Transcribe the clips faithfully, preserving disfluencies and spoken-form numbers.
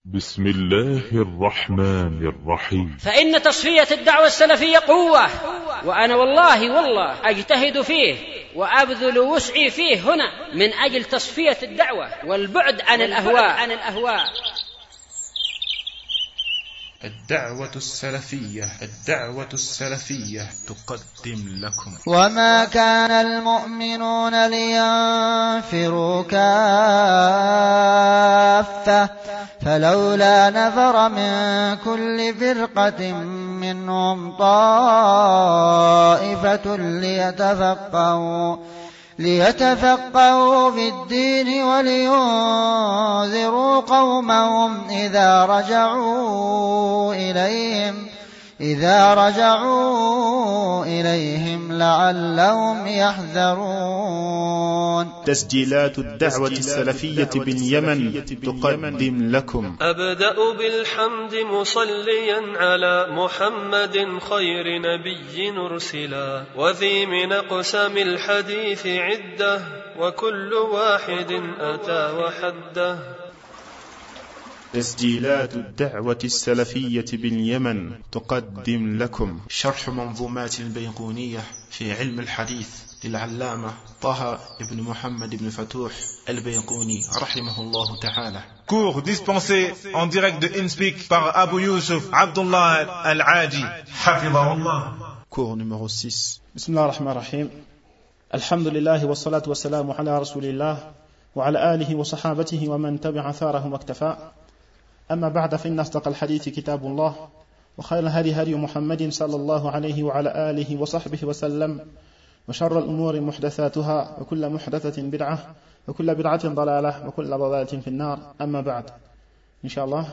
بسم الله الرحمن الرحيم. فإن تصفية الدعوة السلفية قوة، وأنا والله والله أجتهد فيه وأبذل وسعي فيه هنا من أجل تصفية الدعوة والبعد عن الأهواء عن الأهواء. الدعوة السلفية الدعوة السلفية تقدم لكم. وما كان المؤمنون لينفروا كافة فلولا نفر من كل فرقة منهم طائفة ليتفقهوا ليتفقهوا في الدين ولينذروا قومهم إذا رجعوا إليهم إذا رجعوا إليهم لعلهم يحذرون. تسجيلات الدعوة السلفية باليمن تقدم لكم. أبدأ بالحمد مصليا على محمد خير نبي أرسلا، وذي من أقسام الحديث عدة وكل واحد أتى وحده. تسجيلات الدعوة السلفية باليمن تقدم لكم شرح منظومات البيقونية في علم الحديث للعلامة طه بن محمد بن فتوح البيقوني رحمه الله تعالى. Cours dispensé en direct de InSpeak par Abu Yusuf Abdullah Al-Aji Hafidahullah. Cours numéro six. Bismillah ar-Rahman ar-Rahim. Alhamdulillah wa salatu wa salamu ala rasulillah wa ala alihi wa sahabatihi wa man tabi'a atharahum wa iktafa. أما بعد فإن أصدق الحديث كتاب الله وخير الهدي هدي محمد صلى الله عليه وعلى آله وصحبه وسلم وشر الأمور محدثاتها وكل محدثة بدعة وكل بدعة ضلالة وكل ضلالة في النار. أما بعد إن شاء الله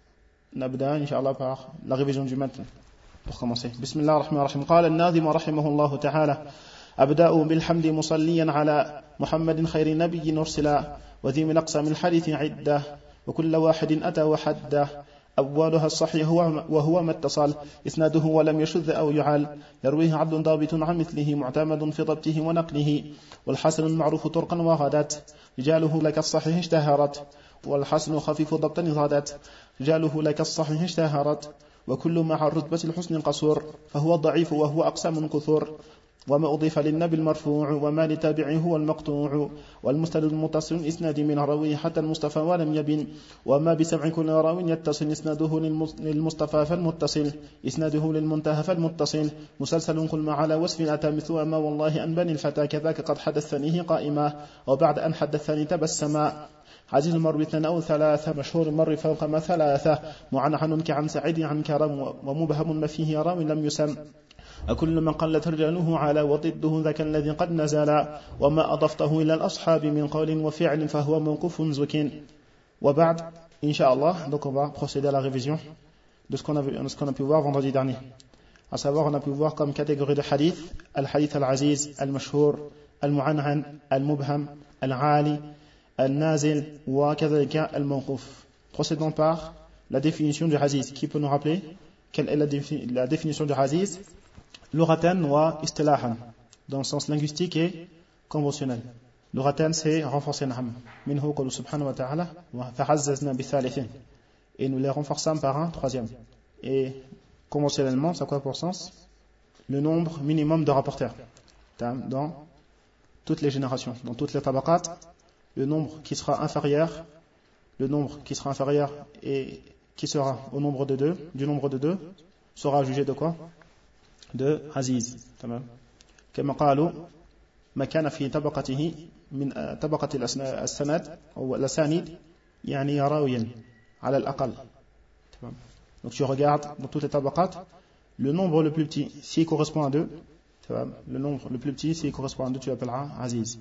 نبدأ إن شاء الله par la révision du matin. Pour commencer, بسم الله الرحمن الرحيم. قال الناظم رحمه الله تعالى: أبدأ بالحمد مصليا على محمد خير نبي أرسلا، وذي من أقسام الحديث عدة وكل واحد أتى وحده. أولها الصحيح وهو ما اتصل إسناده ولم يشذ أو يعل، يرويه عبد ضابط عن مثله معتمد في ضبطه ونقله. والحسن المعروف طرقا وغدت رجاله لك الصحيح اشتهرت، والحسن خفيف ضبطا غدت رجاله لك الصحيح اشتهرت. وكل مع الرتبة الحسن قصور فهو ضعيف وهو أقسام كثور. وما أضيف للنبي المرفوع وما لتابعه هو المقطوع. والمستند المتصل إسناد من روي حتى المصطفى ولم يبن. وما بسمع كل راو يتصل إسناده للمصطفى فالمتصل إسناده للمنتهى فالمتصل. مسلسل كل ما على وصف أتى مثل ما والله أن بني الفتى كذاك قد حدثنيه قائما وبعد أن حدثني تبسما. عزيز المر اثنان أو ثلاثة مشهور المر فوق ما ثلاثة معنعن كعن سعيد عن كرم ومبهم ما فيه راو لم يسم. أكل من قلت رجاله على وضده ذاك الذي قد نزل. وما أضفته إلى الأصحاب من قول وفعل فهو موقوف زك. وبعد إن شاء الله. Donc on va procéder à la révision de ce qu'on a, de ce qu'on a pu voir vendredi dernier. À savoir, on a pu voir comme catégorie de hadith al-hadith al-aziz, al-mashhur, al-mu'an'an, al-mubham, al-ali, al-nazil wa kadhalika al-mawquf. Procédons par la définition du aziz. Qui peut nous rappeler quelle est la, défi- la définition du aziz? Lughatan wa istilahan, dans le sens linguistique et conventionnel. Lughatan, c'est renforcer na'am. Minhu qawlu subhanahu wa ta'ala wa fa'azzazna bi thalithin. Et nous les renforçons par un troisième. Et conventionnellement, ça a quoi pour sens? Le nombre minimum de rapporteurs. Dans toutes les générations, dans toutes les tabaqat, le nombre qui sera inférieur, le nombre qui sera inférieur et qui sera au nombre de deux, du nombre de deux, sera jugé de quoi? De aziz. تمام. كما قالوا ما كان في طبقته من طبقة السند أو الأسانيد يعني راويا على الأقل. تمام. Donc tu regardes dans toutes les tabaqat, le nombre le plus petit s'il correspond à deux, تمام. Le nombre le plus petit s'il correspond à deux, tu l'appelleras aziz.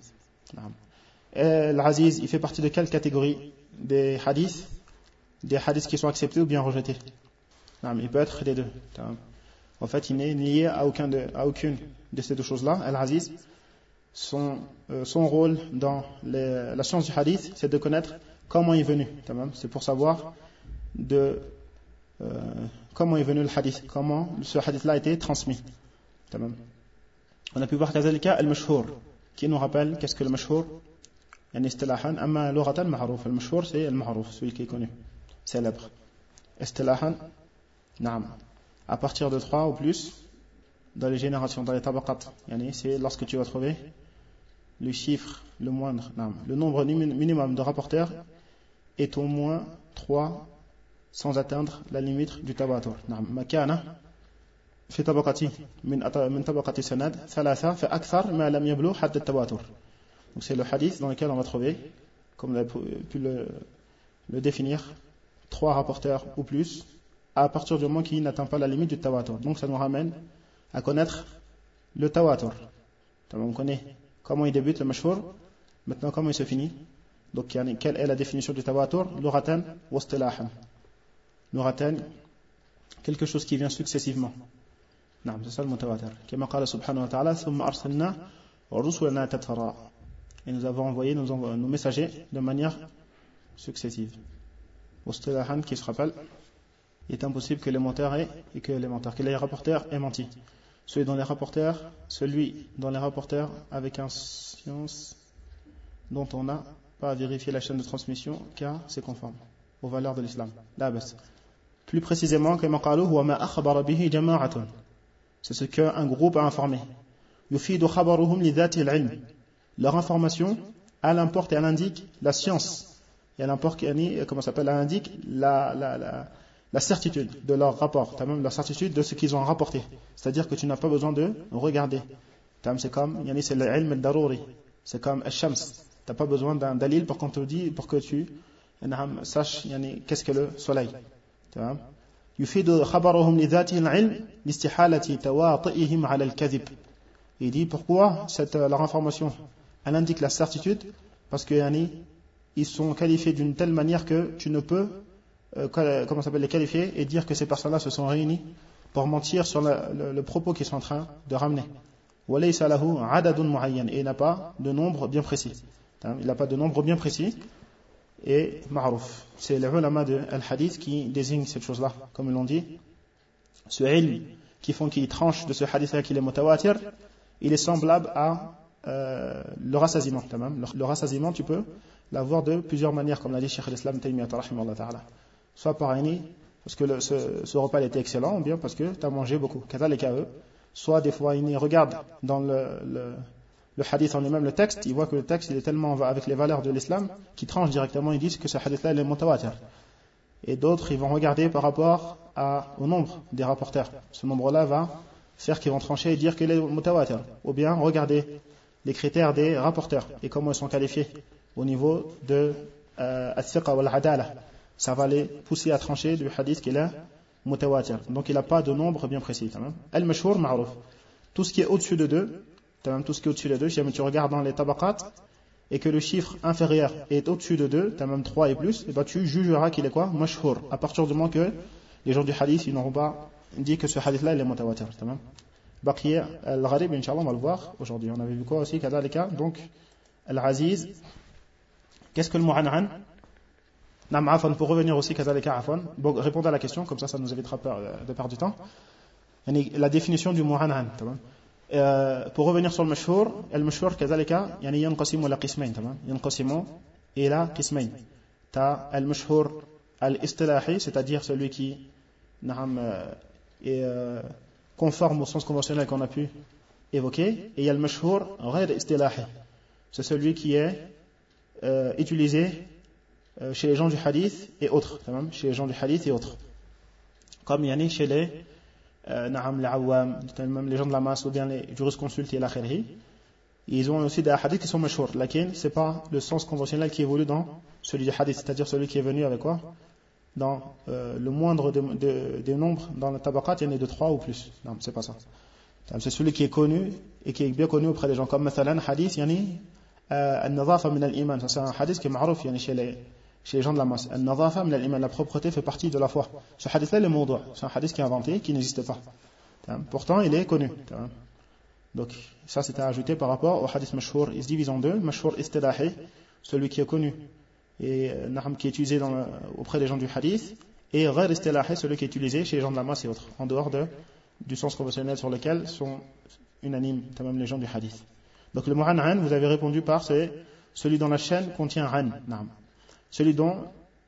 L'aziz, il fait partie de quelle catégorie? Des hadiths, des hadiths qui sont acceptés ou bien rejetés. Il peut être les deux. تمام. En fait, il n'est lié à, aucun de, à aucune de ces deux choses-là. Al-Aziz, son, euh, son rôle dans les, la science du hadith, c'est de connaître comment il est venu. C'est pour savoir de, euh, comment est venu le hadith, comment ce hadith-là a été transmis. On a pu voir Kazalika al-Mashhur, qui nous rappelle qu'est-ce que le Mashhur. يعني اصطلاحا أما لغة معروف المشهور c'est المعروف celui qui est connu. célèbre. Istilahan, naam, à partir de trois ou plus, dans les générations, dans les tabaqat, c'est lorsque tu vas trouver le chiffre, le moindre, naam, le nombre minimum de rapporteurs est au moins trois sans atteindre la limite du tawatur. Naam, makana في طبقة من من طبقة سند ثلاثة فأكثر ما لم يبلغ حد التواتر. Donc c'est le hadith dans lequel on va trouver, comme on a pu le, le définir, trois rapporteurs ou plus, à partir du moment qui n'atteint pas la limite du tawatur. Donc ça nous ramène à connaître le tawatur. On connaît comment il débute le mashhur, maintenant comment il se finit. Donc quelle est la définition du tawatur? Lughatan wa istilahan. Lughatan, quelque chose qui vient successivement. نعم c'est ça le mutawatir. كما قال سبحانه وتعالى ثم أرسلنا رسلنا تترى. Et nous avons envoyé nos, nos messagers de manière successive. Wastilahan, qui se rappelle, il est impossible que les menteurs aient et que les menteurs, que les rapporteurs aient menti. Celui dont les rapporteurs, celui dont les rapporteurs avec un science dont on n'a pas vérifié la chaîne de transmission car c'est conforme aux valeurs de l'islam. La bas. Plus précisément, كما قالوا هو ما أخبر به جماعة. C'est ce qu'un groupe a informé. يفيد خبرهم لذات العلم. Leur information, elle importe et elle indique la science. Et elle importe, comment ça s'appelle, elle indique la, la, la, la certitude de leur rapport. T'as même la certitude de ce qu'ils ont rapporté. C'est-à-dire que tu n'as pas besoin de regarder. C'est comme, c'est le ilm al-darouri. C'est comme al-shams. T'as pas besoin d'un dalil pour qu'on te dise, pour que tu saches qu'est-ce que le soleil. يفيد خبرهم لذاته العلم لاستحالة تواطئهم على الكذب. Il dit pourquoi cette, leur information elle indique la certitude, parce que yani, ils sont qualifiés d'une telle manière que tu ne peux euh, comment ça s'appelle, les qualifier et dire que ces personnes-là se sont réunies pour mentir sur la, le, le propos qu'ils sont en train de ramener. وَلَيْسَ لَهُ عَدَدٌ مُعَيَّنٌ. Et il n'a pas de nombre bien précis. Il n'a pas de nombre bien précis. Et ma'rouf, c'est les ulama de al-hadith qui désignent cette chose-là, comme ils l'ont dit. Ce ilm qui font qu'ils tranchent de ce hadith-là qu'il est mutawatir, il est semblable à euh, le rassasiement. Le, le rassasiement, tu peux l'avoir de plusieurs manières, comme l'a dit Cheikh al-Islam Taymiyyah rahimahullah ta'ala. Soit par un parce que le, ce, ce repas était excellent, ou bien parce que tu as mangé beaucoup. Soit des fois, il regarde dans le, le le hadith en lui-même, le texte, il voit que le texte il est tellement avec les valeurs de l'islam qu'ils tranchent directement, ils disent que ce hadith-là il est mutawatir. Et d'autres, ils vont regarder par rapport à, au nombre des rapporteurs. Ce nombre-là va faire qu'ils vont trancher et dire qu'il est mutawatir. Ou bien regarder les critères des rapporteurs et comment ils sont qualifiés au niveau de al-thiqa wal adala. Ça va les pousser à trancher du hadith qu'il est mutawatir. Donc il n'a pas de nombre bien précis. Al-mashhur ma'ruf. Tout ce qui est au-dessus de deux, même tout ce qui est au-dessus de deux, si jamais tu regardes dans les tabaqat et que le chiffre inférieur est au-dessus de deux, tu as même trois et plus, et ben tu jugeras qu'il est quoi? Mashhur. À partir du moment que les gens du hadith ils n'auront pas dit que ce hadith-là il est mutawatir. Baqiya al-gharib, Inch'Allah, on va le voir aujourd'hui. On avait vu quoi aussi, kadalika. Donc, al-aziz. Qu'est-ce que le mu'an'an? Nam afan, pour revenir aussi, kadalika afan. Bon, répondez à la question, comme ça, ça nous évitera de perdre du temps. La définition du mu'an'an. Euh, pour revenir sur le mashhur, le mashhur كذلك يعني ينقسم إلى قسمين تمام ينقسم إلى قسمين تا المشهور الاصطلاحي c'est-à-dire celui qui نعم est euh, conforme au sens conventionnel qu'on a pu évoquer, et il y a le mashhur غير اصطلاحي, c'est celui qui est euh, utilisé euh, chez les gens du hadith et autres تمام chez les gens du hadith et autres, comme يعني chez les نعم العوام, même les gens de la masse ou bien les jurisconsultes et l'akhirhi, ils ont aussi des hadiths qui sont mashhur, lakin c'est pas le sens conventionnel qui évolue dans celui du hadith, c'est-à-dire celui qui est venu avec quoi, dans euh, le moindre des de, de nombres dans le tabaqat, il y en a de trois ou plus. Non, c'est pas ça. C'est celui qui est connu et qui est bien connu auprès des gens, comme مثلا hadith yani al-nadhafa min al-iman, ça c'est un hadith qui est ma'rouf yani chez les chez les gens de la masse. Al-nadhafa min al-iman, la propreté fait partie de la foi. Ce hadith-là, il est mawdu', c'est un hadith qui est inventé, qui n'existe pas. Pourtant, il est connu. Donc, ça c'était ajouté par rapport au hadith mashhur. Il se divise en deux. Mashhur istilahi, celui qui est connu et qui est utilisé dans, auprès des gens du hadith, et ghayr istilahi, celui qui est utilisé chez les gens de la masse et autres, en dehors de, du sens conventionnel sur lequel sont unanimes, même les gens du hadith. Donc, le mu'an'an, vous avez répondu par c'est celui dont la chaîne contient an. Celui dont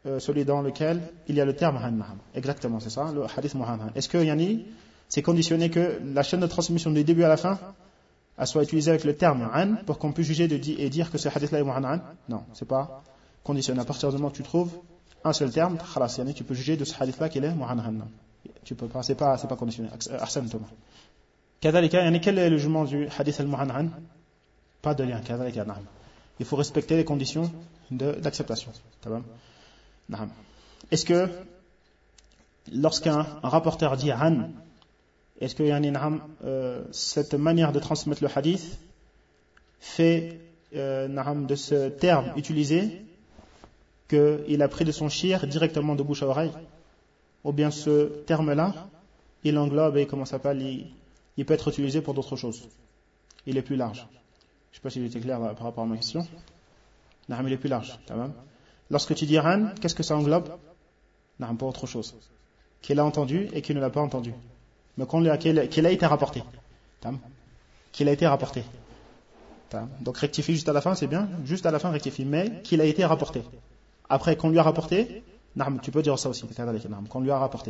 euh, celui dans lequel il y a le terme an. Exactement, c'est ça, le hadith mu'an'an. Est-ce que yani, c'est conditionné que la chaîne de transmission du début à la fin elle soit utilisée avec le terme an pour qu'on puisse juger de di- et dire que ce hadith-là est mu'an'an? Non, c'est pas conditionné. À partir du moment où tu trouves un seul terme, khalas, yani, tu peux juger de ce hadith-là qu'il est mu'an'an. Tu peux pas, c'est pas, c'est pas conditionné. Ahsan Thomas. Kadhalika, yani, quel est le jugement du hadith al-mu'an'an? Pas de lien. Kadhalika, na'am. Il faut respecter les conditions de, d'acceptation. Na'am. Est-ce que lorsqu'un rapporteur dit an, est-ce que yani, na'am, euh, cette manière de transmettre le hadith fait euh, na'am, de ce terme utilisé qu'il a pris de son shir directement de bouche à oreille, ou bien ce terme-là il englobe et comment ça s'appelle, il, il peut être utilisé pour d'autres choses, il est plus large. Je ne sais pas si j'étais clair par rapport à ma question. Na'am, il est plus large. Lorsque tu dis an, qu'est-ce que ça englobe? Na'am, pas autre chose qu'il a entendu et qu'il ne l'a pas entendu, mais qu'on l'a, qu'il, qu'il a été rapporté. Qu'il a été rapporté. Donc rectifie juste à la fin, c'est bien. Juste à la fin rectifie, mais qu'il a été rapporté. Après qu'on lui a rapporté, na'am, tu peux dire ça aussi. Qu'on lui a rapporté.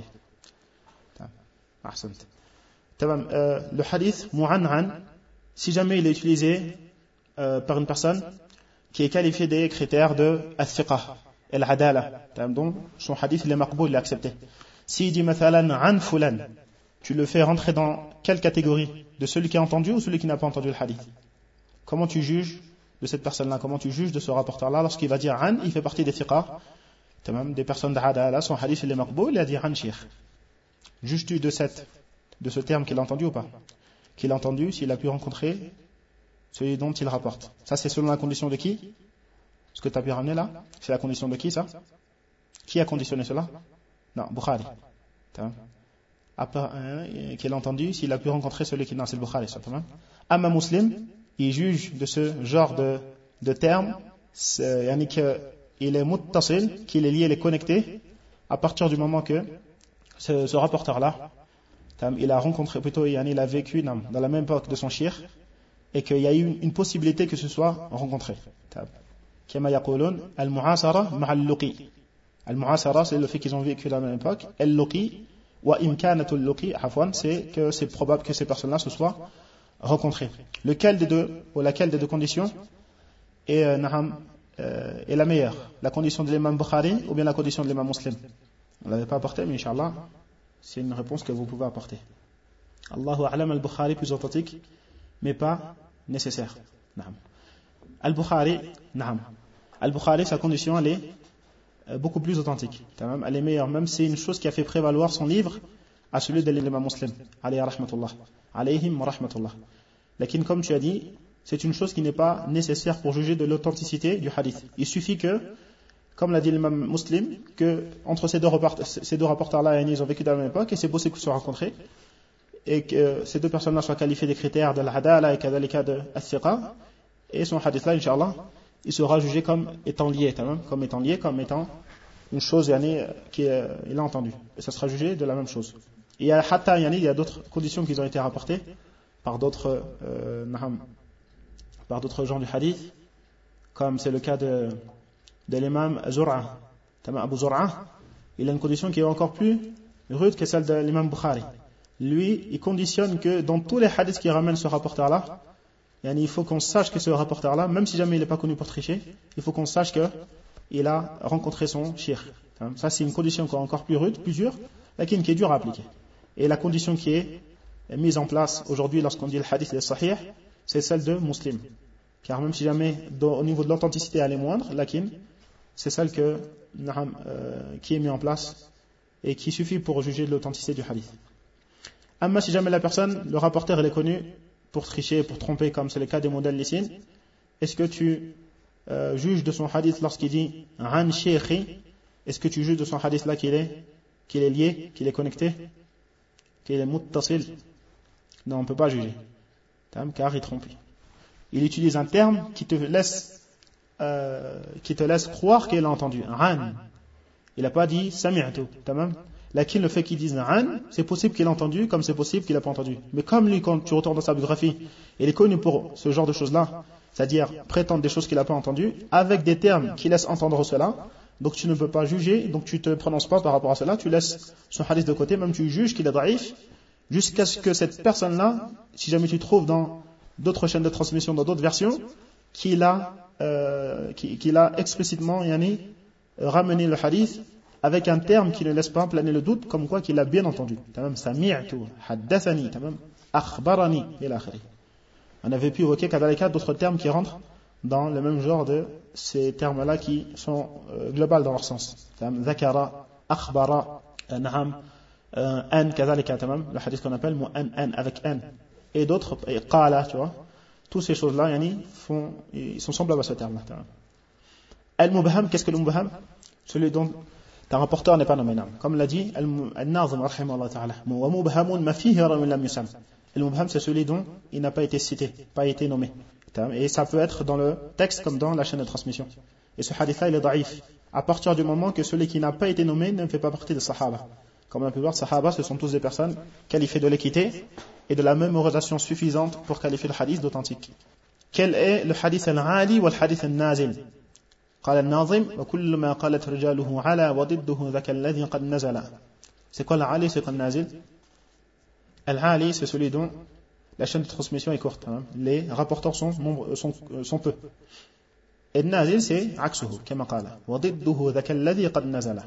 Euh, le hadith mu'an'an, si jamais il est utilisé euh, par une personne qui est qualifiée des critères de al-thiqa, al-adala, donc son hadith il est maqboul, il est accepté. S'il dit mathalan an fulan, tu le fais rentrer dans quelle catégorie? De celui qui a entendu ou celui qui n'a pas entendu le hadith? Comment tu juges de cette personne-là? Comment tu juges de ce rapporteur-là lorsqu'il va dire an, il fait partie des thiqa, des personnes d'adala, son hadith il est maqboul, il a dit an shir. Juges-tu de cette de ce terme qu'il a entendu ou pas? Qu'il a entendu s'il a pu rencontrer celui dont il rapporte. Ça c'est selon la condition de qui? Ce que tu as pu ramener là, c'est la condition de qui ça? Qui a conditionné cela? Non, Bukhari. Euh, qu'il a entendu s'il a pu rencontrer celui qui... Non, c'est le Bukhari. Amma Muslim, il juge de ce genre de, de terme, yani qu'il est muttasil, qu'il est lié, il est connecté, à partir du moment que ce, ce rapporteur-là, il a rencontré, plutôt yani, il a vécu dans, dans la même époque de son shir, et qu'il y a eu une possibilité que ce soit rencontré. Kama yaqulun al-mu'asara ma'al-luqi. Al-mu'asara, c'est le fait qu'ils ont vécu dans la même époque. Al-luqi wa imkanatul luqi, afwan, c'est que c'est probable que ces personnes-là se soient rencontrées. Lequel des deux, ou laquelle des deux conditions est, euh, naham, euh, est la meilleure? La condition de l'imam Bukhari ou bien la condition de l'imam Muslim? On ne l'avait pas apporté, mais Inch'Allah, c'est une réponse que vous pouvez apporter. Allahu a'lam, al-Bukhari plus authentique, mais pas nécessaire. Naham. Al-Bukhari, naham. Al-Bukhari, sa condition, elle est beaucoup plus authentique. Elle est meilleure, même si c'est une chose qui a fait prévaloir son livre à celui de l'imam Muslim. Alayhi rahmatullah. Alayhim rahmatullah. Lakin, comme tu as dit, c'est une chose qui n'est pas nécessaire pour juger de l'authenticité du hadith. Il suffit que, comme l'a dit l'imam Muslim, que entre ces deux, rapport- ces deux rapporteurs-là, ils ont vécu dans la même époque et c'est possible qu'ils se soient rencontrés, et que ces deux personnes-là soient qualifiées des critères de l'adala et kadhalika de al-thiqa, et son hadith-là, Inch'Allah, il sera jugé comme étant lié, comme étant lié, comme étant une chose yani, qu'il a entendue. Et ça sera jugé de la même chose. Et il y a, hatta, yani, il y a d'autres conditions qui ont été rapportées par d'autres, euh, par d'autres gens du hadith, comme c'est le cas de, de l'imam Zur'a. Abu Zur'a, il a une condition qui est encore plus rude que celle de l'imam Bukhari. Lui, il conditionne que dans tous les hadiths qui ramènent ce rapporteur-là, il faut qu'on sache que ce rapporteur-là, même si jamais il n'est pas connu pour tricher, il faut qu'on sache qu'il a rencontré son shir. Ça, c'est une condition encore plus rude, plus dure, mais qui est dure à appliquer. Et la condition qui est mise en place aujourd'hui lorsqu'on dit le hadith est sahih, c'est celle de Muslim. Car même si jamais au niveau de l'authenticité elle est moindre, lakin, c'est celle que, euh, qui est mise en place et qui suffit pour juger de l'authenticité du hadith. Amma si jamais la personne, le rapporteur il est connu pour tricher, pour tromper, comme c'est le cas des modèles lycéens, est-ce que tu euh, juges de son hadith lorsqu'il dit an shaykhi, est-ce que tu juges de son hadith là qu'il est, qu'il est lié, qu'il est connecté, qu'il est muttasil? Non, on ne peut pas juger, car il trompe. Il utilise un terme qui te laisse, euh, qui te laisse croire qu'il a entendu. An. Il n'a pas dit sami'tu. Tamam. Lakin le fait qu'il dise an, c'est possible qu'il ait entendu, comme c'est possible qu'il n'a pas entendu. Mais comme lui, quand tu retournes dans sa biographie, il est connu pour ce genre de choses-là, c'est-à-dire prétendre des choses qu'il n'a pas entendues, avec des termes qui laissent entendre cela, donc tu ne peux pas juger, donc tu ne te prononces pas par rapport à cela, tu laisses son hadith de côté, même tu juges qu'il est daïf, jusqu'à ce que cette personne-là, si jamais tu trouves dans d'autres chaînes de transmission, dans d'autres versions, qu'il a, euh, qu'il a explicitement yani, ramené le hadith avec un terme qui ne laisse pas planer le doute, comme quoi qu'il a bien entendu. Tamam, sami'tu, haddathani, tamam, akhbarani, et l'akhiri. On avait pu évoquer kadalika d'autres termes qui rentrent dans le même genre de ces termes-là qui sont euh, globaux dans leur sens. Tamam, zakara, akhbara, na'am, an, kadalika, tamam, le hadith qu'on appelle mu'an, an, avec an, et d'autres, et qala, tu vois. Toutes ces choses-là, yani, font, ils sont semblables à ce terme-là. Al-mubham, qu'est-ce que le mubham? Celui dont un rapporteur n'est pas nommé. Comme l'a dit Al-Nazim, rahimahullah ta'ala. Wa mubhamun ma fihi rawin lam yusam. Al-mubham, c'est celui dont il n'a pas été cité, pas été nommé. Et ça peut être dans le texte comme dans la chaîne de transmission. Et ce hadith-là, il est daïf. À partir du moment que celui qui n'a pas été nommé ne fait pas partie des sahaba. Comme on a pu voir, sahaba, ce sont tous des personnes qualifiées de l'équité et de la mémorisation suffisante pour qualifier le hadith d'authentique. Quel est le hadith al-ali ou le hadith al-nazil? قال الناظم وكل ما قالت رجاله على وضده ذاك الذي قد نزل. C'est quoi l'ali, c'est quoi le nazil? Al-ali, c'est celui dont la chaîne de transmission est courte. Hein. Les rapporteurs sont, sont, sont peu. Et le nazil, c'est عكسه كما قال وضده ذاك الذي قد نزل.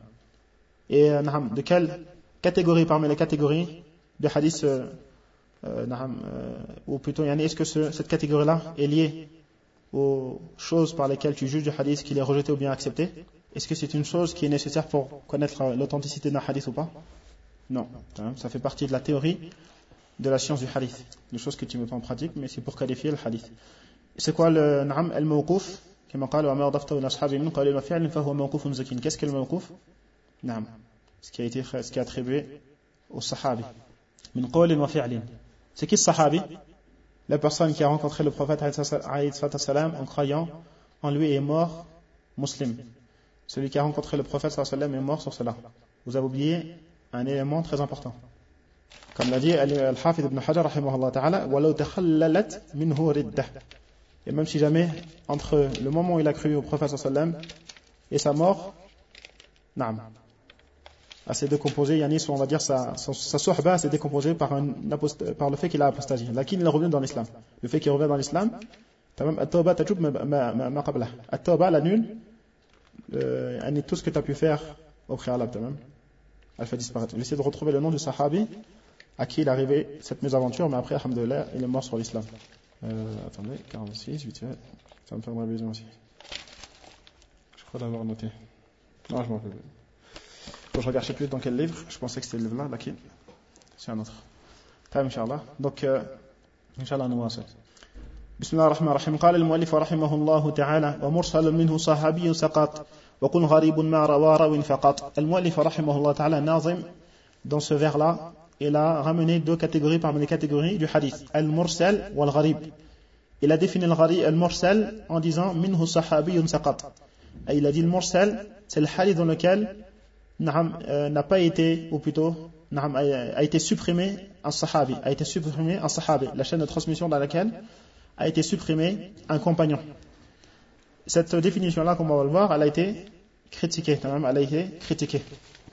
Et de quelle catégorie parmi les catégories de hadith, euh, euh, ou plutôt, est-ce que ce, cette catégorie-là est liée aux choses par lesquelles tu juges du hadith qu'il est rejeté ou bien accepté? Est-ce que c'est une chose qui est nécessaire pour connaître l'authenticité d'un hadith ou pas? Non, ça fait partie de la théorie de la science du hadith, des choses que tu ne mets pas en pratique, mais c'est pour qualifier le hadith. C'est quoi le na'am al-mawquf? Comme قال وما أضفته إلى أصحابه من قول وفعل فهو موقوف زكين. Qu'est-ce que le mawquf? نعم, ce qui a été ce qui est attribué au sahabi. من قول وفعل. C'est qui ce sahabi? La personne qui a rencontré le prophète en croyant en lui est mort musulman. Celui qui a rencontré le prophète est mort sur cela. Vous avez oublié un élément très important. Comme l'a dit Al-Hafidh ibn Hajar rahimahullah ta'ala, وَلَوْ تَخَلَّلَتْ مِنْهُ رِدَّةً. Et même si jamais entre le moment où il a cru au prophète et sa mort, naam, à s'est décomposé, yani, on va dire sa, sa, sa suhba s'est décomposée par, un, par le fait qu'il a apostasie. Lakin il est revenu dans l'islam. Le fait qu'il revient dans l'islam, at-tawba tajub ma qabla. At-tawba l'annule, euh, tout ce que tu as pu faire au préalable, elle fait disparaître. Il essaie de retrouver le nom du sahabi à qui il est arrivé cette mésaventure, mais après, alhamdoulilah, il est mort sur l'islam. Euh, attendez, quarante-six, vite fait. Ça me fait une révision aussi. Je crois l'avoir noté. Non, je m'en rappelle. Faut que je regarde, je sais plus dans quel livre. Je pensais que c'était le livre là, laquelle c'est un autre. Taïm, Inch'Allah. Donc, euh, Inch'Allah, nous voici. بسم الله الرحمن الرحيم. قال المؤلف رحمه الله تعالى ومرسل منه صحابي سقط وقل غريب ما روى راو فقط. المؤلف رحمه الله تعالى ناظم dans ce vers là il a ramené deux catégories parmi les catégories du hadith, al-mursal ou al-gharib. Il a défini al-mursal en disant minhu sahabiyun saqat. Et il a dit le mursal, c'est le hadith dans lequel n'a pas été, ou plutôt a été supprimé un sahabi, a été supprimé un sahabi, la chaîne de transmission dans laquelle a été supprimé un compagnon. Cette définition-là, comme on va le voir, elle a été critiquée, elle a été critiquée.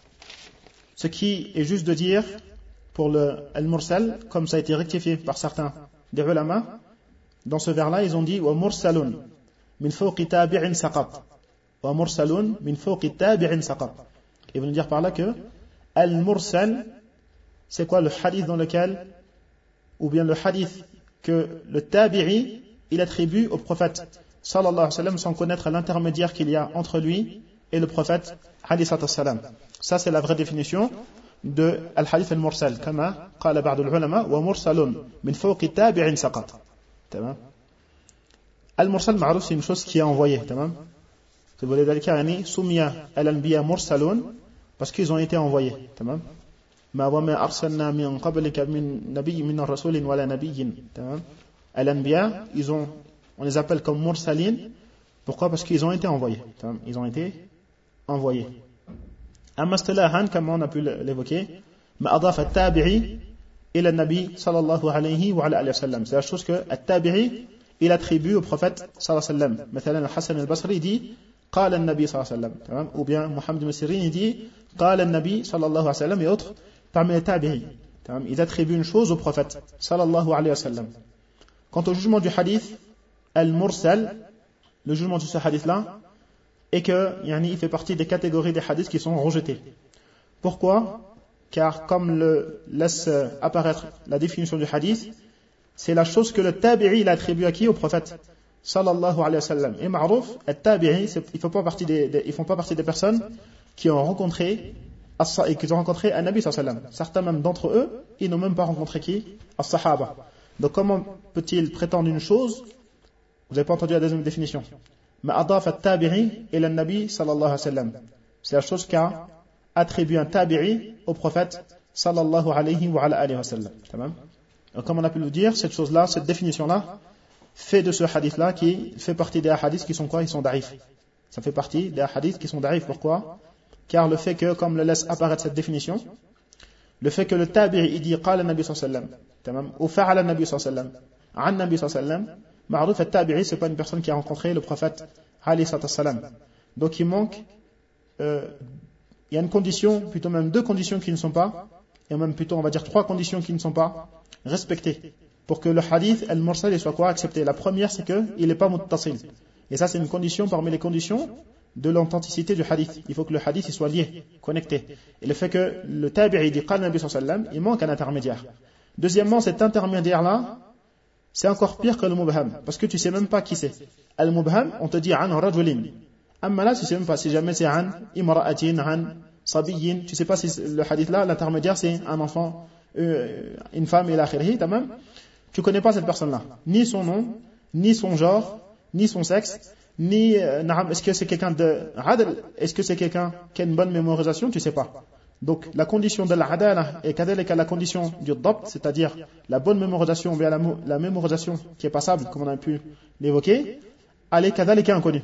Ce qui est juste de dire pour le al-mursal, comme ça a été rectifié par certains des ulama, dans ce vers-là, ils ont dit wa mursalun min fawqi tabi'in saqat. Wa mursalun min fawqi tabi'in saqat. Ils vont dire par là que al-mursal, c'est quoi le hadith dans lequel, ou bien le hadith que le tabi'i, il attribue au prophète sallallahu alayhi wa sallam sans connaître l'intermédiaire qu'il y a entre lui et le prophète alayhi wa sallam. Ça c'est la vraie définition de al-hadith al-mursal, kama qala ba'd al-ulama wa mursalun min fawqi tabi'in saqat. Tamam. Al-mursal ma'ruf, c'est une chose qui est envoyée, tamam. C'est vous dire yani sumya al-anbiya mursalun parce qu'ils ont été envoyés, tamam. Ma wa ma arsalna min qablika min nabiyyin min rasulin wala nabiyyin, tamam. Al-anbiya, ils ont on les appelle comme mursalin. Pourquoi? Parce qu'ils ont été envoyés, tamam. Ils ont été envoyés. Amma istilahan, comme on a pu l'évoquer, ma adafa at-tabi'i ila an-nabi sallallahu alayhi wa ala alihi wa sallam. C'est la chose que at-tabi'i il attribue au prophète sallallahu alayhi wa sallam. Mathalan al-Hasan al-Basri dit قال النبي صلى الله عليه وسلم, ou bien Mohammed ibn Sirin il dit قال النبي صلى الله عليه وسلم, et autres parmi les tabi'i, ils attribuent une chose au prophète sallallahu alayhi wa sallam. Quant au jugement du hadith al-mursal, le jugement de ce hadith là est que yani, il fait partie des catégories des hadiths qui sont rejetés. Pourquoi? Car comme le laisse apparaître la définition du hadith, c'est la chose que le tabi'i il attribue à qui? Au prophète sallallahu alayhi wa sallam. Et ma'rouf, le tabi'i, ils font pas partie des, des, ils font pas partie des personnes qui ont rencontré et qui ont rencontré un Nabi sallallahu alayhi wa sallam. Certains même d'entre eux, ils n'ont même pas rencontré qui? As-sahaba. Donc comment peut-il prétendre une chose? Vous n'avez pas entendu la deuxième définition. Ma'adaf at-tabi'i ila an-nabi sallallahu alayhi wa sallam. C'est la chose qu'a attribué un tabi'i au prophète sallallahu alayhi wa alayhi wa sallam. Comme on a pu le dire, cette chose-là, cette définition-là, fait de ce hadith-là qui fait partie des hadiths qui sont quoi? Ils sont da'if. Ça fait partie des hadiths qui sont da'if. Pourquoi? Car le fait que, comme le laisse apparaître cette définition, le fait que le tabi'i il dit qala nabi sallallahu alayhi wa sallam, ou fa'ala nabi sallallahu alayhi wa sallam, an nabi sallallahu alayhi wa sallam, ma'ruf at-tabi'i, c'est pas une personne qui a rencontré le prophète alayhi sallam. Donc il manque, euh, il y a une condition, plutôt même deux conditions qui ne sont pas, et même plutôt on va dire trois conditions qui ne sont pas respectées pour que le hadith al-mursal soit quoi? Accepté. La première c'est que il n'est pas muttasil. Et ça c'est une condition parmi les conditions de l'authenticité du hadith. Il faut que le hadith il soit lié, connecté. Et le fait que le tabi'i dit qala nabi sallallahu alayhi wa sallam, il manque un intermédiaire. Deuxièmement, cet intermédiaire là, c'est encore pire que le mubham, parce que tu sais même pas qui c'est. Al-mubham, on te dit an rajulin. Amma là, tu sais même pas si jamais c'est an imra'atin, an sabiyin, tu sais pas si le hadith là, l'intermédiaire c'est un enfant, euh, une femme et l'akhirhi, tamam. Tu connais pas cette personne-là, ni son nom, ni son genre, ni son sexe, ni euh, est-ce que c'est quelqu'un de adl, est-ce que c'est quelqu'un qui a une bonne mémorisation, tu sais pas. Donc la condition de l'adala est kadhalika la condition du dabt, c'est-à-dire la bonne mémorisation ou bien la, la mémorisation qui est passable, comme on a pu l'évoquer, elle est kadhalika inconnue.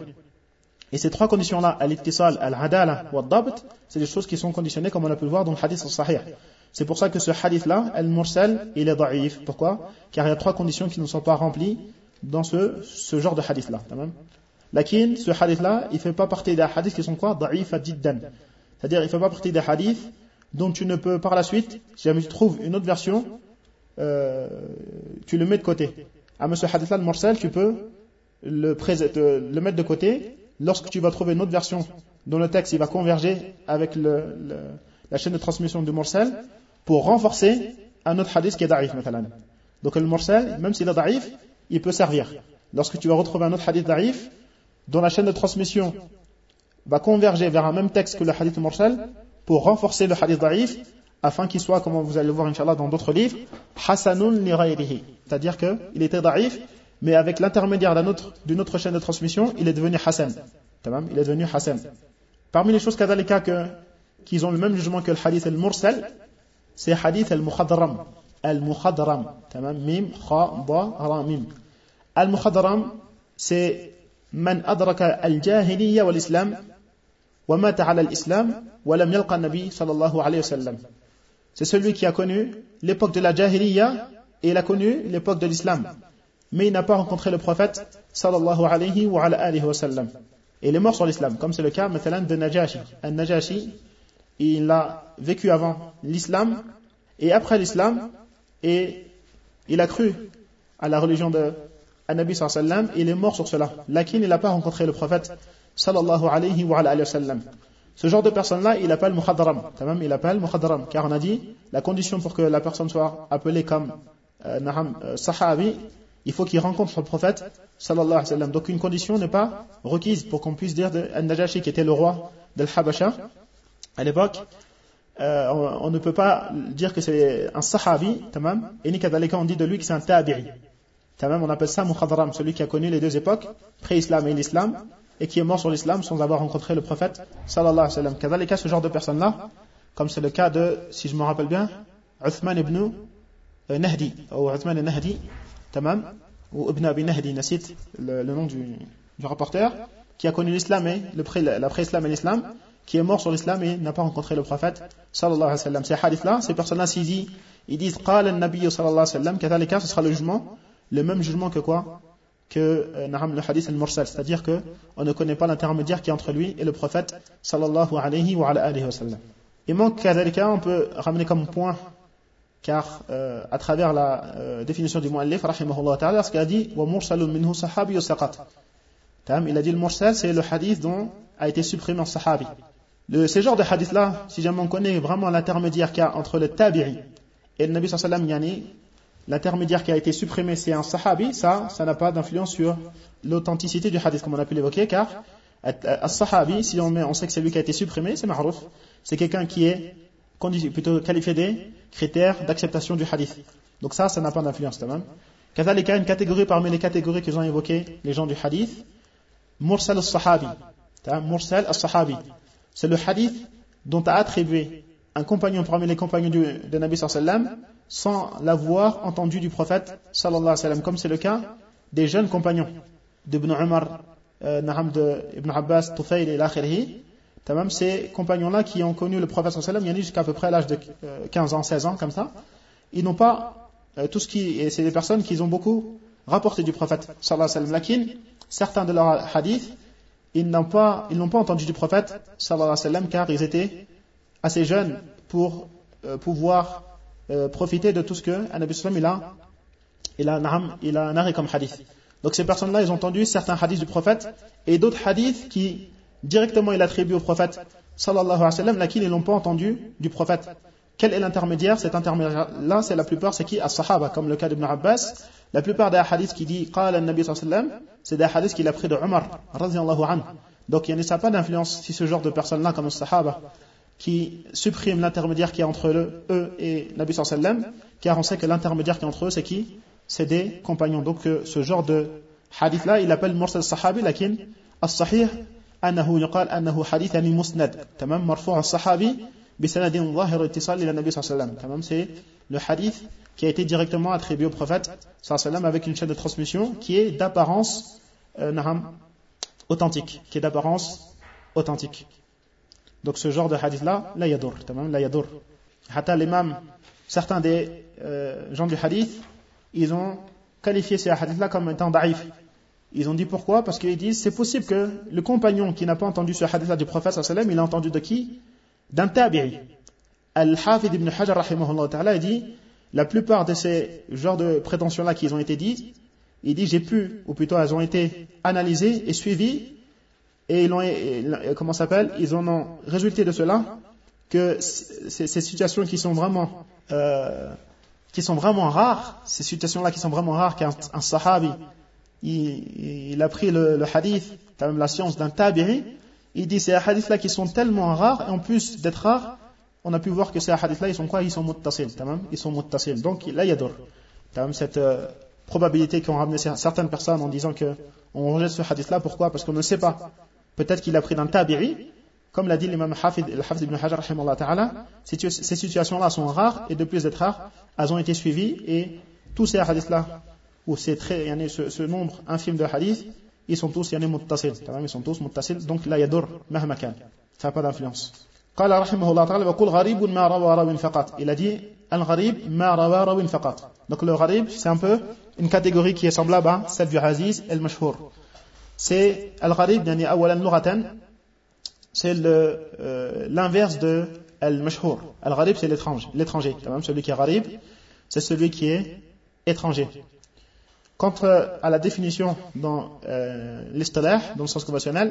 Et ces trois conditions-là, al-ittisal, al-adala ou al-dabt, c'est des choses qui sont conditionnées comme on a pu le voir dans le hadith al-sahih. C'est pour ça que ce hadith-là, al-mursal, il est da'if. Pourquoi? Car il y a trois conditions qui ne sont pas remplies dans ce, ce genre de hadith-là. Lakin, ce hadith-là, il ne fait pas partie des hadiths qui sont quoi? Da'if jiddan. C'est-à-dire, il ne fait pas partie des hadiths dont tu ne peux par la suite, si jamais tu trouves une autre version, euh, tu le mets de côté. Ah, mais ce hadith-là, le mursal, tu peux le, le mettre de côté lorsque tu vas trouver une autre version dont le texte il va converger avec le, le, la chaîne de transmission du mursal pour renforcer un autre hadith qui est da'if. Donc le mursal, même s'il est da'if, il peut servir. Lorsque tu vas retrouver un autre hadith da'if, dont la chaîne de transmission va converger vers un même texte que le hadith mursal pour renforcer le hadith da'if afin qu'il soit, comme vous allez le voir inshallah dans d'autres livres, hasanun li ghayrihi, c'est-à-dire qu'il était da'if mais avec l'intermédiaire d'un autre, d'une autre chaîne de transmission il est devenu hasan. Il est devenu hasan. Parmi les choses kadhalika que qu'ils ont le même jugement que le hadith al-mursal, c'est hadith al-mukhadram. Al-mukhadram, mim kha ba ra mim. Al-mukhadram, c'est man adraka al-jahiliyya wal-islam wa mata ala al-islam wa lam yalqa an-nabi sallallahu alayhi wa sallam. C'est celui qui a connu l'époque de la jahiliyya et il a connu l'époque de l'islam, mais il n'a pas rencontré le prophète sallallahu alayhi wa alayhi wa sallam. Et il est mort sur l'islam, comme c'est le cas maintenant de Najashi. Al-Najashi, il a vécu avant l'islam et après l'islam, et il a cru à la religion de Nabi sallallahu alayhi wa sallam, et il est mort sur cela. Lakin il n'a pas rencontré le prophète sallallahu alayhi wa alayhi wa sallam. Ce genre de personne-là, il appelle mukhadram. Il appelle mukhadram, car on a dit, la condition pour que la personne soit appelée comme euh, naham, euh, sahabi, il faut qu'il rencontre le prophète sallallahu alayhi wa sallam. Donc une condition n'est pas requise pour qu'on puisse dire de Al-Najashi qui était le roi d'Al-Habasha à l'époque. Euh, on, on ne peut pas dire que c'est un sahabi, tamam, et ni kadhalika on dit de lui que c'est un tabi'i. Tamam, on appelle ça mukhadram, celui qui a connu les deux époques, pré-islam et l'islam, et qui est mort sur l'islam sans avoir rencontré le prophète sallallahu alayhi wa sallam. Kadhalika ce genre de personne-là, comme c'est le cas de, si je me rappelle bien, Uthman ibn Nahdi, ou Uthman ibn Nahdi, tamam, ou Ibn Abi Nahdi, Nasit, le, le nom du, du rapporteur, qui a connu l'islam et le pré, la pré-islam et l'islam, qui est mort sur l'islam et n'a pas rencontré le prophète sallallahu alayhi wa sallam. Ces hadiths-là, ces personnes-là, s'ils disent, ils disent qala an-nabiy sallallahu alayhi wa sallam, kadhalika, ce sera le jugement, le même jugement que quoi? que euh, le hadith al-mursal, c'est-à-dire que on ne connaît pas l'intermédiaire qui est entre lui et le prophète sallallahu alayhi wa alayhi wa sallam. Il manque kadhalika, on peut ramener comme point, car euh, à travers la euh, définition du muallif rahimahullah ta'ala, ce qu'il a dit wa mursalun minhu sahabi saqat. Il a dit le mursal, c'est le hadith dont a été supprimé en sahabi. Le, ce genre de hadith là, si jamais on connaît vraiment l'intermédiaire qu'il y a entre le tabi'i et le Nabi sallallahu alayhi wa sallam, yani l'intermédiaire qui a été supprimé, c'est un sahabi, ça, ça n'a pas d'influence sur l'authenticité du hadith, comme on a pu l'évoquer, car un sahabi, si on, met, on sait que c'est lui qui a été supprimé, c'est ma'rouf, c'est quelqu'un qui est plutôt qualifié des critères d'acceptation du hadith. Donc ça, ça n'a pas d'influence, quand même. Kazalika, une catégorie parmi les catégories qu'ils ont évoquées, les gens du hadith, mursal al-sahabi. Mursal al-sahabi. C'est le hadith dont a attribué un compagnon parmi les compagnons du, de Nabi sallallahu alayhi wa sallam, sans l'avoir entendu du prophète sallallahu alayhi wa sallam, comme c'est le cas des jeunes compagnons d'Ibn Umar, euh, Naham de Ibn Abbas, Tufayl et l'akhirihi. Tamam, ces compagnons-là qui ont connu le prophète sallallahu alayhi wa sallam, jusqu'à à peu près l'âge de euh, quinze ans, seize ans, comme ça, ils n'ont pas euh, tout ce qui, et c'est des personnes qui ont beaucoup rapporté du prophète sallallahu alayhi wa sallam. Lakin, certains de leurs hadiths, ils n'ont pas, ils n'ont pas entendu du prophète sallallahu alayhi wa sallam, car ils étaient assez jeunes pour euh, pouvoir Euh, profiter de tout ce que un Nabi sallam il a il a il a narré comme hadith. Donc ces personnes-là, ils ont entendu certains hadiths du prophète et d'autres hadiths qui directement il attribue au prophète sallallahu alayhi wa sallam, laquelle ils n'ont pas entendu du prophète. Quel est l'intermédiaire? Cet intermédiaire-là, c'est la plupart, c'est qui? As-sahaba, comme le cas d'Ibn Abbas. La plupart des hadiths qui dit qala an-nabi sallallahu alayhi wa sallam, c'est des hadiths qu'il a pris de Umar radiyallahu anhu. Donc il n'y a pas d'influence si ce genre de personnes-là, comme les sahaba, qui supprime l'intermédiaire qui est entre eux, eux et Nabi sallallahu alayhi wa sallam, car on sait que l'intermédiaire qui est entre eux, c'est qui? C'est des compagnons. Donc euh, ce genre de hadith-là, il appelle mursal sahabi, lakin as-sahih annahu yuqal annahu hadith yani musnad. Tamam, marfu' as-sahabi bi sanadin zahir ittisal ila Nabi sallallahu alayhi wa sallam. Tamam, c'est le hadith qui a été directement attribué au prophète sallallahu alayhi wa sallam avec une chaîne de transmission qui est d'apparence euh, naham, authentique, qui est d'apparence authentique. Donc ce genre de hadith-là, la yadur, la yadur. Hatta l'imam, certains des euh, gens du hadith, ils ont qualifié ces hadiths-là comme étant da'if. Ils ont dit pourquoi? Parce qu'ils disent, c'est possible que le compagnon qui n'a pas entendu ce hadith-là du prophète sallallahu alayhi wa sallam, il a entendu de qui? D'un tabi'i. Al-Hafid ibn Hajar rahimahullah ta'ala, il dit, la plupart de ces genres de prétentions-là qui ont été dites, il dit, j'ai pu, ou plutôt elles ont été analysées et suivies, et ils ont, comment ça s'appelle, ils en ont résulté de cela que ces, ces situations qui sont vraiment euh, qui sont vraiment rares, ces situations-là qui sont vraiment rares, qu'un un sahabi il, il a pris le, le hadith, quand même la science d'un tabi'i, il dit ces hadiths-là qui sont tellement rares, et en plus d'être rares, on a pu voir que ces hadiths-là, ils sont quoi? Ils sont muttasil, ils sont muttasil. Donc là, yadur. Cette euh, probabilité qu'ont ramené certaines personnes en disant que on rejette ce hadith-là, pourquoi? Parce qu'on ne sait pas. Peut-être qu'il a pris d'un tabi'i, comme l'a dit l'imam Hafid, le Hafid ibn Hajar, rahimahullah ta'ala, ces situations-là sont rares, et de plus d'être rares, elles ont été suivies, et tous ces hadiths-là, ou ces très, yani, ce, ce nombre infime de hadiths, ils sont tous, yani, muttasil, ils sont tous muttasil, donc la yadur, mahma kan, ça n'a pas d'influence. Qala rahimahullah ta'ala, wa qul gharibun ma rawa rawin faqat. Il a dit, al-gharib ma rawa rawin faqat. Donc le gharib, c'est un peu une catégorie qui est semblable à celle du aziz et le mashhour. C'est al-gharib, yani awalan lughatan, c'est le, euh, l'inverse de al-mashhour. Al-gharib, c'est l'étranger, l'étranger. Celui qui est gharib, c'est celui qui est étranger. Quant à la définition dans euh, l'istilah, dans le sens conventionnel,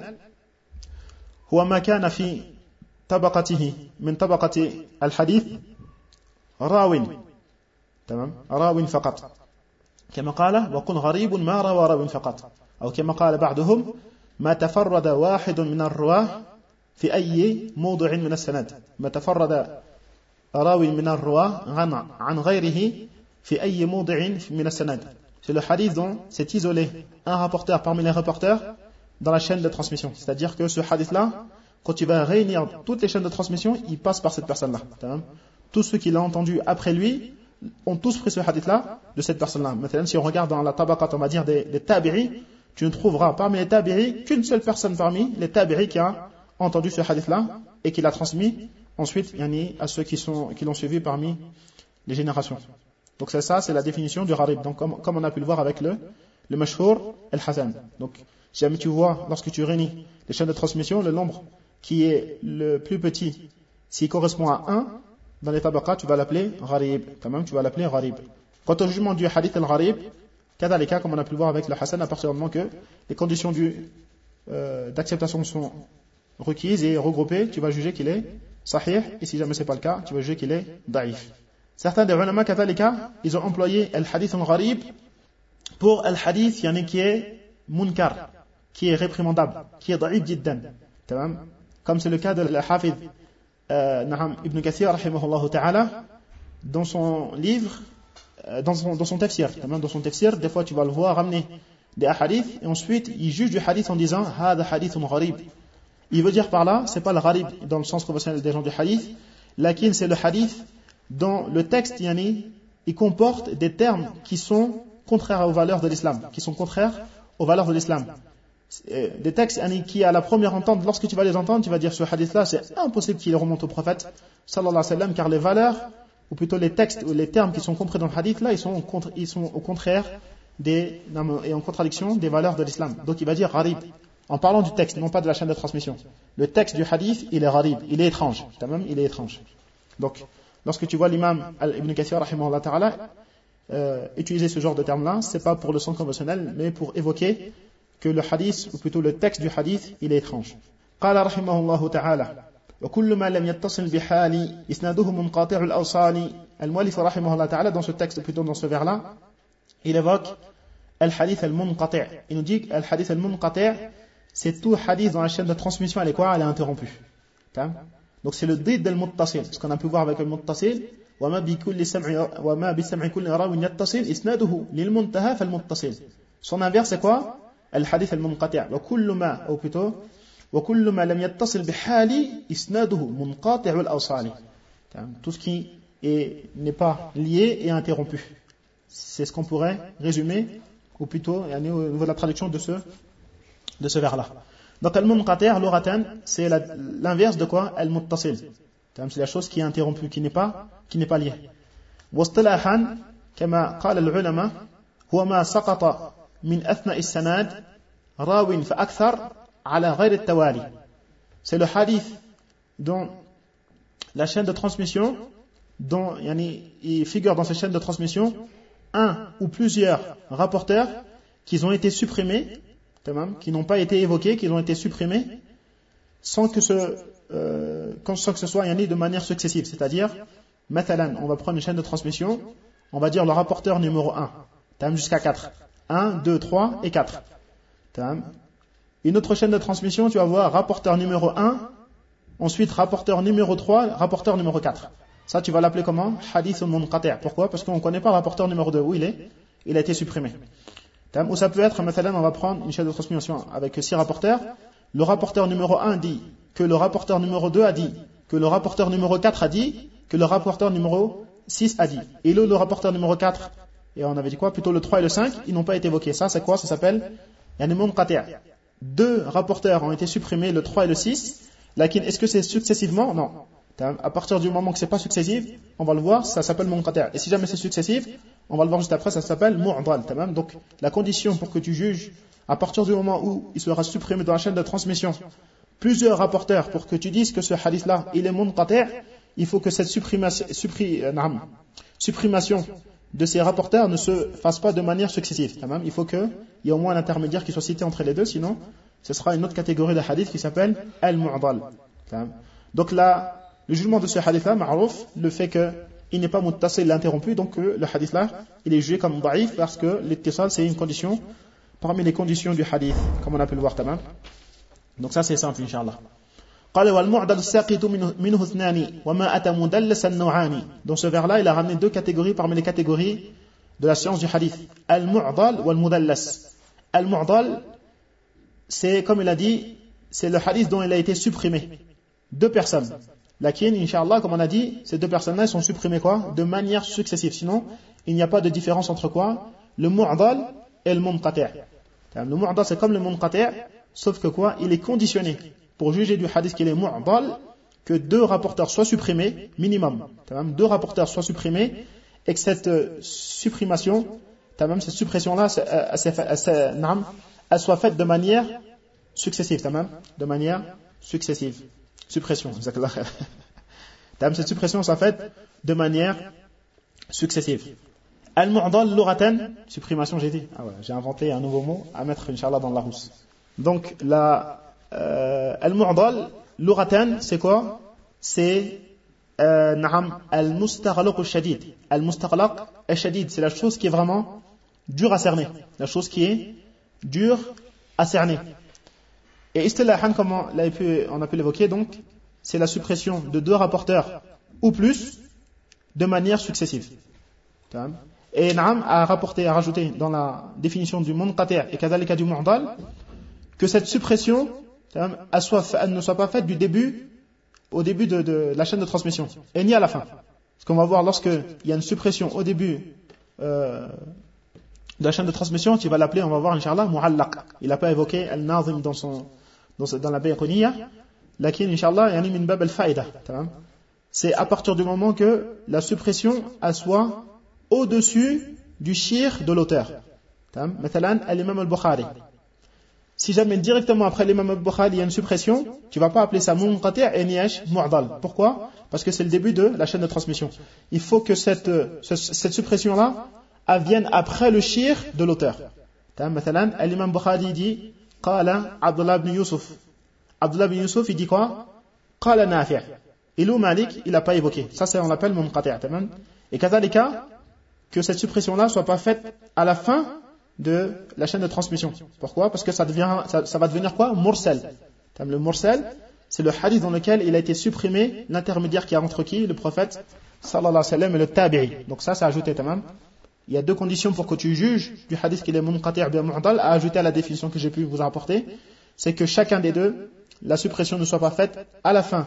huwa ma kana fi tabaqatihi min tabaqati al-hadith rawin. Tamam, rawin faqat. كما قال وقل غريب ما روى راو فقط أو كما قال بعضهم ما تفرد واحد من الرواه في أي موضع من السند ما تفرد راوي من الرواه عن, عن غيره في أي موضع من السند. C'est le hadith dont s'est isolé un rapporteur parmi les rapporteurs dans la chaîne de transmission. C'est-à-dire que ce hadith-là, quand tu vas réunir toutes les chaînes de transmission, il passe par cette personne-là. Tous ceux qui l'ont entendu après lui ont tous pris ce hadith-là de cette personne-là. Maintenant, si on regarde dans la tabaqat, on va dire des, des tabi'i, tu ne trouveras parmi les tabi'i qu'une seule personne parmi les tabi'i qui a entendu ce hadith-là et qui l'a transmis ensuite yani, à ceux qui, sont, qui l'ont suivi parmi les générations. Donc c'est ça, c'est la définition du gharib. Donc comme, comme on a pu le voir avec le le mashhour et le hasan. Donc, si jamais tu vois, lorsque tu réunis les chaînes de transmission, le nombre qui est le plus petit, s'il correspond à un, dans les tabaqas, tu vas l'appeler gharib. Quand même, tu vas l'appeler gharib. Quant au jugement du hadith al-gharib, kadhalika, comme on a pu le voir avec le hasan, à partir du moment que les conditions du, euh, d'acceptation sont requises et regroupées, tu vas juger qu'il est sahih, et si jamais c'est pas le cas, tu vas juger qu'il est da'if. Certains des ulama, kadhalika, ils ont employé al-hadith al-gharib pour al-hadith, yani qui est munkar, qui est réprimandable, qui est da'if jiddan. Comme c'est le cas de l'Hafidh euh, Naham ibn Kathir, rahimahullah ta'ala, dans son livre, euh, dans, son, dans son tafsir. Dans son tafsir, des fois tu vas le voir ramener des hadiths, et ensuite il juge du hadith en disant hada hadithun gharib. Il veut dire par là, c'est pas le gharib dans le sens professionnel des gens du hadith, lakin c'est le hadith dont le texte, yani, il comporte des termes qui sont contraires aux valeurs de l'islam, qui sont contraires aux valeurs de l'islam. Des textes qui, à la première entente, lorsque tu vas les entendre, tu vas dire ce hadith-là, c'est impossible qu'il remonte au prophète, sallallahu alayhi wa sallam, car les valeurs, ou plutôt les textes, ou les termes qui sont compris dans le hadith-là, ils sont, contre, ils sont au contraire des, et en contradiction des valeurs de l'islam. Donc il va dire gharib, en parlant du texte, non pas de la chaîne de transmission. Le texte du hadith, il est gharib, il est étrange. Même, il est étrange. Donc, lorsque tu vois l'imam Ibn Kathir, rahimahullah ta'ala, euh, utiliser ce genre de terme-là, c'est pas pour le sens conventionnel, mais pour évoquer que le hadith, ou plutôt le texte du hadith, il est étrange. قال رحمه الله تعالى وكل ما لم يتصل بحال إسناده منقطع الأوصال. المؤلف رحمه الله تعالى, dans ce texte, ou plutôt dans ce vers-là, il évoque al-hadith al-munqati'. Il nous dit que al-hadith al-munqati', c'est tout hadith dans la chaîne de transmission, elle est quoi? Elle est interrompue. Donc c'est le did al-muttasil, ce qu'on a pu voir avec al-muttasil. وما بكل سمع وما بسمع كل راو يتصل إسناده للمنتهى فالمتصل. Son inverse c'est quoi? الحديث المنقطع. وكل ما ou plutôt وكل ما لم يتصل بحال إسناده منقطع الأوصال. Tout ce qui est, n'est pas lié et interrompu. C'est ce qu'on pourrait résumer, ou plutôt au niveau de la traduction de ce de ce vers-là. Donc al-munqati' l'oratan, c'est la, l'inverse de quoi? Al-muttasil. C'est la chose qui est interrompue, qui n'est pas qui n'est pas liée. واصطلاحا كما قال العلماء هو ما سقط من أثناء السند راو فأكثر على غير التوالي. C'est le hadith dont la chaîne de transmission, dont yani, il figure dans cette chaîne de transmission un ou plusieurs rapporteurs qui ont été supprimés, qui n'ont pas été évoqués, qui ont été supprimés sans que ce euh, sans que ce soit yani, de manière successive. C'est-à-dire, mathalan, on va prendre une chaîne de transmission, on va dire le rapporteur numéro un, jusqu'à quatre. un, deux, trois et quatre. Une autre chaîne de transmission, tu vas voir rapporteur numéro un, ensuite rapporteur numéro trois, rapporteur numéro quatre. Ça, tu vas l'appeler comment? Hadith munqati'. Pourquoi? Parce qu'on ne connaît pas le rapporteur numéro deux. Où il est? Il a été supprimé. Ou ça peut être, mathalan, on va prendre une chaîne de transmission avec six rapporteurs. Le rapporteur numéro un dit que le rapporteur numéro deux a dit, que le rapporteur numéro quatre a dit, que le rapporteur numéro six a dit. Et le, le rapporteur numéro quatre, et on avait dit quoi? Plutôt le trois et le cinq, ils n'ont pas été évoqués. Ça, c'est quoi? Ça s'appelle yani munqati'. Deux rapporteurs ont été supprimés, le trois et le six. Lakin, est-ce que c'est successivement? Non. À partir du moment que c'est pas successif, on va le voir, ça s'appelle munqati'. Et si jamais c'est successif, on va le voir juste après, ça s'appelle mu'dal. Donc, la condition pour que tu juges, à partir du moment où il sera supprimé dans la chaîne de transmission, plusieurs rapporteurs, pour que tu dises que ce hadith-là, il est munqati', il faut que cette supprimation, suppri, euh, supprimation de ces rapporteurs ne se fasse pas de manière successive. Il faut qu'il y ait au moins un intermédiaire qui soit cité entre les deux, sinon ce sera une autre catégorie de hadith qui s'appelle al-mu'dal. Donc là, le jugement de ce hadith-là, ma'rouf, le fait qu'il n'est pas muttasil, il est interrompu, donc le hadith-là, il est jugé comme da'if parce que l'ittisal, c'est une condition parmi les conditions du hadith, comme on a pu le voir. Donc ça, c'est simple, Inch'Allah. قال والمعدل الساقط منه اثنان وما أتى مدلسا نوعان. Dans ce vers-là, il a ramené deux catégories parmi les catégories de la science du hadith. Al-mu'dal wal-mudallas. Al-mu'dal, c'est comme il a dit, c'est le hadith dont il a été supprimé. Deux personnes. Lakin, Inch'Allah, comme on a dit, ces deux personnes-là sont supprimées quoi? De manière successive. Sinon, il n'y a pas de différence entre quoi? Le mu'dal et le munqati'. Le mu'dal, c'est comme le munqati', sauf que quoi? Il est conditionné pour juger du hadith qu'il est mu'dal, que deux rapporteurs soient supprimés, minimum. Deux rapporteurs soient supprimés, et que cette supprimation tamam, cette suppression-là, elle soit faite de manière successive, tamam, de manière successive. Suppression, tamam, cette suppression soit faite de manière successive. Al-mu'dal lughatan, supprimation, j'ai dit. Ah ouais, j'ai inventé un nouveau mot à mettre, Inch'Allah, dans la rousse. Donc, la, euh, al-mu'dal lughatan, c'est quoi? C'est, euh, na'am, al-mustaghlaq al-shadid. Al-mustaghlaq al-shadid, c'est la chose qui est vraiment dure à cerner. La chose qui est dure à cerner. Et istilahan, comme on a pu, on a pu l'évoquer, donc, c'est la suppression de deux rapporteurs ou plus de manière successive. Et Naam a rapporté, a rajouté dans la définition du munqati' et kadhalika du mu'dal que cette suppression elle, soit, elle ne soit pas faite du début au début de, de la chaîne de transmission et ni à la fin. Parce qu'on va voir lorsqu'il y a une suppression au début euh, de la chaîne de transmission, tu vas l'appeler, on va voir Inch'Allah, mu'allaq. Il n'a pas évoqué al-nazim dans, son, dans, dans la bayquniyya, lakin Inch'Allah, yani min bab al-fa'ida. C'est à partir du moment que la suppression elle soit au-dessus du shir de l'auteur. Mathalan, l'imam al-Bukhari. Si jamais directement après l'imam al-Bukhari il y a une suppression, tu ne vas pas appeler ça munqati' et ni'ash mu'dal. Pourquoi? Parce que c'est le début de la chaîne de transmission. Il faut que cette, cette suppression-là elle vienne après le shir de l'auteur. Mathalan, l'imam al-Bukhari dit Qala Abdullah ibn Yusuf. Abdullah ibn Yusuf, il dit quoi? Qala Nafi'. Et l'ou Malik, il n'a pas évoqué. Ça, c'est, on l'appelle munqati'. Et kadhalika, que cette suppression-là soit pas faite à la fin de la chaîne de transmission. Pourquoi? Parce que ça, devient, ça, ça va devenir quoi? Mursal. Le mursal, c'est le hadith dans lequel il a été supprimé l'intermédiaire qui a entre qui? Le prophète sallallahu alayhi wa sallam et le tabi'i. Donc ça, c'est ajouté. Tamam. Il y a deux conditions pour que tu juges du hadith qu'il est munqati' bien mu'dal, à ajouter à la définition que j'ai pu vous apporter. C'est que chacun des deux, la suppression ne soit pas faite à la fin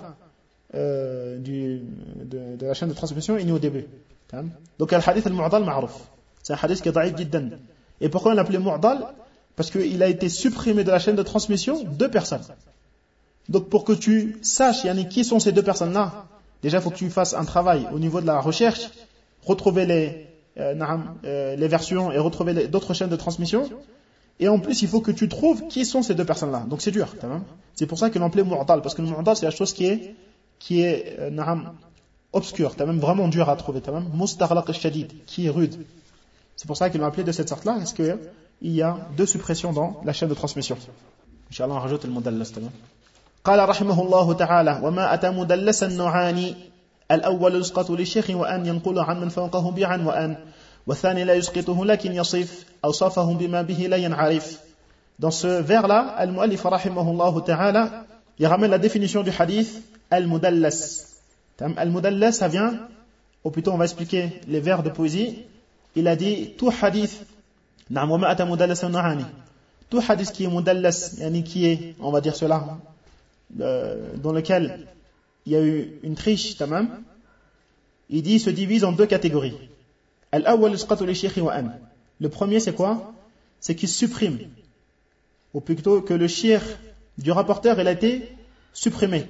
euh, du, de, de la chaîne de transmission et ni au début. Donc le hadith al-mu'dal ma'rouf. C'est un hadith qui est daïf jiddan. Et pourquoi on l'appelait mu'dal? Parce qu'il a été supprimé de la chaîne de transmission deux personnes. Donc pour que tu saches yani, qui sont ces deux personnes-là, déjà il faut que tu fasses un travail au niveau de la recherche, retrouver les, euh, euh, les versions et retrouver les, d'autres chaînes de transmission. Et en plus il faut que tu trouves qui sont ces deux personnes-là. Donc c'est dur. C'est pour ça que l'on l'appelait mu'dal. Parce que le mu'dal c'est la chose qui est, qui est euh, obscur, t'as même vraiment dur à trouver, t'as même mustaghlaq al-shadid, qui est rude. C'est pour ça qu'ils l'ont appelé de cette sorte-là, parce qu'il y a deux suppressions dans la chaîne de transmission. Inch'Allah, on rajoute le mudallas. قال رحمه الله تعالى وما أتى مدلسا نوعان الأول يسقط للشيخ وأن ينقل عن من فوقه بعن وأن والثاني لا يسقطه لكن يصف أوصافه بما به لا ينعرف. Dans ce vers-là, al-mu'allif rahimahullah ta'ala, il ramène la définition du hadith al-mudallas. Al-mudallas, ça vient, ou plutôt on va expliquer les vers de poésie. Il a dit tout hadith, tout hadith qui est mudallas, yani qui est, on va dire cela, euh, dans lequel il y a eu une triche, tamam, il dit se divise en deux catégories. Al-awwal yusqatu li shaykh wa an. Le premier c'est quoi? C'est qu'il supprime, ou plutôt que le shir du rapporteur il a été supprimé.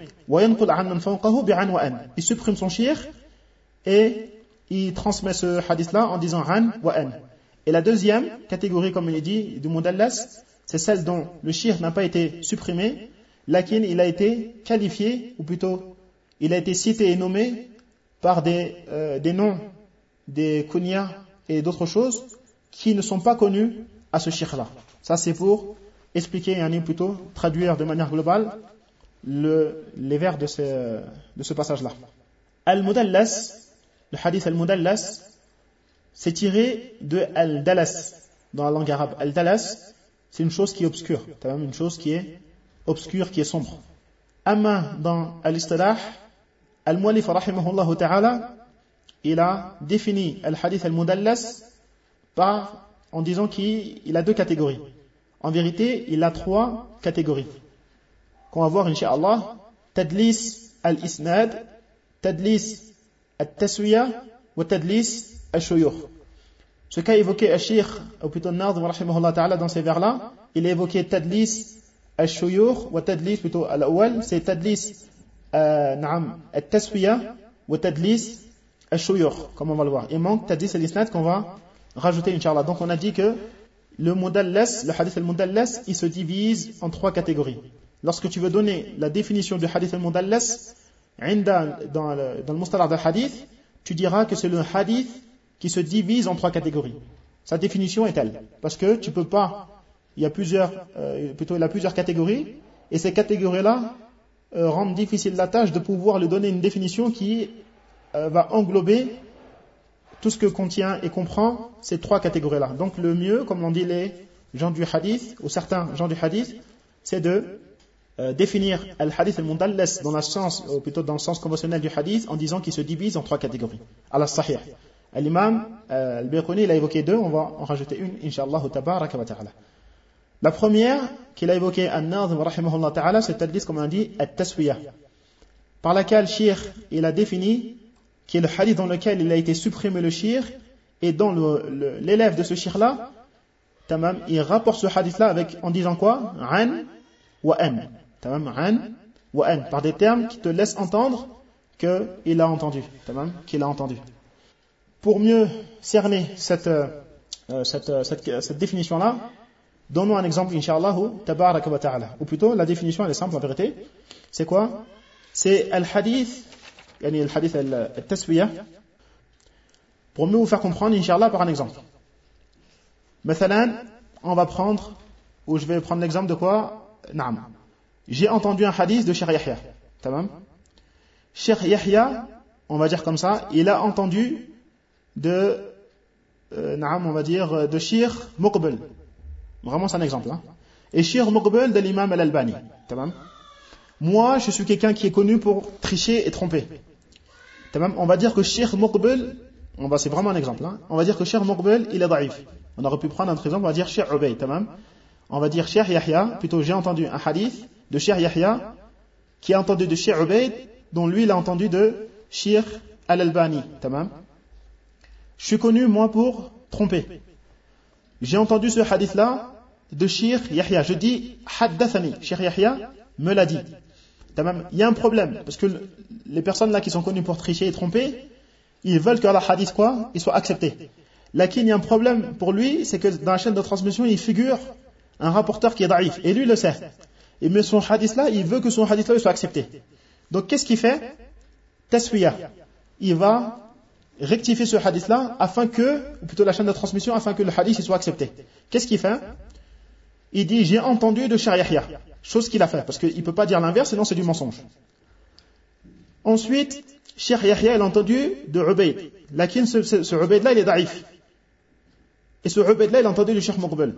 Il supprime son shir et il transmet ce hadith-là en disant an wa an. Et la deuxième catégorie, comme il dit, du mudallas, c'est celle dont le shir n'a pas été supprimé, lakin il a été qualifié, ou plutôt il a été cité et nommé par des, euh, des noms, des kunyas et d'autres choses qui ne sont pas connus à ce shir-là. Ça c'est pour expliquer, yani plutôt traduire de manière globale Le, les vers de ce, de ce passage-là. Al-Mudallas, le hadith Al-Mudallas, c'est tiré de Al-Dalas, dans la langue arabe. Al-Dalas, c'est une chose qui est obscure. C'est même une chose qui est obscure, qui est sombre. Amma, dans Al-Istilah, Al-Mu'allif rahimahullah ta'ala, il a défini Al-Hadith Al-Mudallas par, en disant qu'il a deux catégories. En vérité, il a trois catégories. Qu'on va voir, incha'Allah, tadlis al-isnad, tadlis al-taswiya, wa tadlis al-shuyukh. Ce qu'a évoqué al-Sheikh, ou plutôt al-Nazim, rahimahullah ta'ala, dans ces vers-là, il a évoqué tadlis al-shuyukh, wa tadlis, plutôt al-awwal, c'est tadlis na'am al-taswiya, wa tadlis al-shuyukh, comme on va le voir. Il manque tadlis al-isnad qu'on va rajouter, Inch'Allah. Donc on a dit que le mudallas, le hadith al-mudallas, il se divise en trois catégories. Lorsque tu veux donner la définition du hadith al-mudallas, dans le, dans le mustalah del hadith, tu diras que c'est le hadith qui se divise en trois catégories. Sa définition est telle. Parce que tu peux pas, il y a plusieurs, euh, plutôt il y a plusieurs catégories, et ces catégories-là euh, rendent difficile la tâche de pouvoir lui donner une définition qui euh, va englober tout ce que contient et comprend ces trois catégories-là. Donc le mieux, comme l'ont dit les gens du hadith, ou certains gens du hadith, c'est de euh, définir al-hadith al-mudallas dans, ou plutôt dans le sens conventionnel du hadith en disant qu'il se divise en trois catégories. Al-sahih. L'imam euh, al-Bayquni, il a évoqué deux, on va en rajouter une, incha'Allah tabaraka wa ta'ala. La première qu'il a évoquée, An-Nazim rahimahullah ta'ala, c'est le hadith, comme on a dit, at-taswiyah, par laquelle Shir, il a défini, qui est le hadith dans lequel il a été supprimé le shir, et dont le, le, l'élève de ce shir-là, tamam, il rapporte ce hadith-là avec, en disant quoi? An wa an. Tamam, an wa an. Par des termes qui te laissent entendre qu'il a entendu. Tamam, qu'il a entendu. Pour mieux cerner cette, euh, cette, euh, cette, cette définition-là, donnons un exemple, incha'Allah, tabaraka wa ta'ala. Ou plutôt, la définition, elle est simple en vérité. C'est quoi? C'est al-hadith, yani al-hadith al-taswiyah. Pour mieux vous faire comprendre, incha'Allah, par un exemple. Mathalan, on va prendre, ou je vais prendre l'exemple de quoi? Naam. J'ai entendu un hadith de Cheikh Yahya. Tamam? Cheikh Yahya, on va dire comme ça, il a entendu de, euh, naam, on va dire, de Cheikh Muqbil. Vraiment, c'est un exemple. Hein. Et Cheikh Muqbil de l'imam al-Albani. Tamam? Moi, je suis quelqu'un qui est connu pour tricher et tromper. Tamam? On va dire que Cheikh Muqbil, on va, c'est vraiment un exemple. Hein. On va dire que Cheikh Muqbil, il est daïf. On aurait pu prendre un autre exemple, on va dire Cheikh Ubayd. Tamam? On va dire Cheikh Yahya, plutôt j'ai entendu un hadith de Cheikh Yahya, qui a entendu de Cheikh Ubayd, dont lui il a entendu de Cheikh al-Albani. Tamam? Je suis connu, moi, pour tromper. J'ai entendu ce hadith-là de Cheikh Yahya. Je dis haddathani. Cheikh Yahya me l'a dit. Tamam? Il y a un problème, parce que les personnes là qui sont connues pour tricher et tromper, ils veulent que la hadith quoi, il soit accepté. Là, il y a un problème pour lui, c'est que dans la chaîne de transmission, il figure un rapporteur qui est daïf, et lui le sait. Et mais son hadith là, il veut que son hadith là il soit accepté. Donc qu'est-ce qu'il fait? Taswiyah. Il va rectifier ce hadith là afin que, ou plutôt la chaîne de transmission, afin que le hadith il soit accepté. Qu'est-ce qu'il fait? Il dit j'ai entendu de Cheikh Yahya, chose qu'il a fait, parce qu'il ne peut pas dire l'inverse, sinon c'est du mensonge. Ensuite, Cheikh Yahya il a entendu de Ubayd. Lakin ce, ce, ce Ubayd là il est daïf. Et ce Ubayd là il a entendu de Cheikh Muqbil.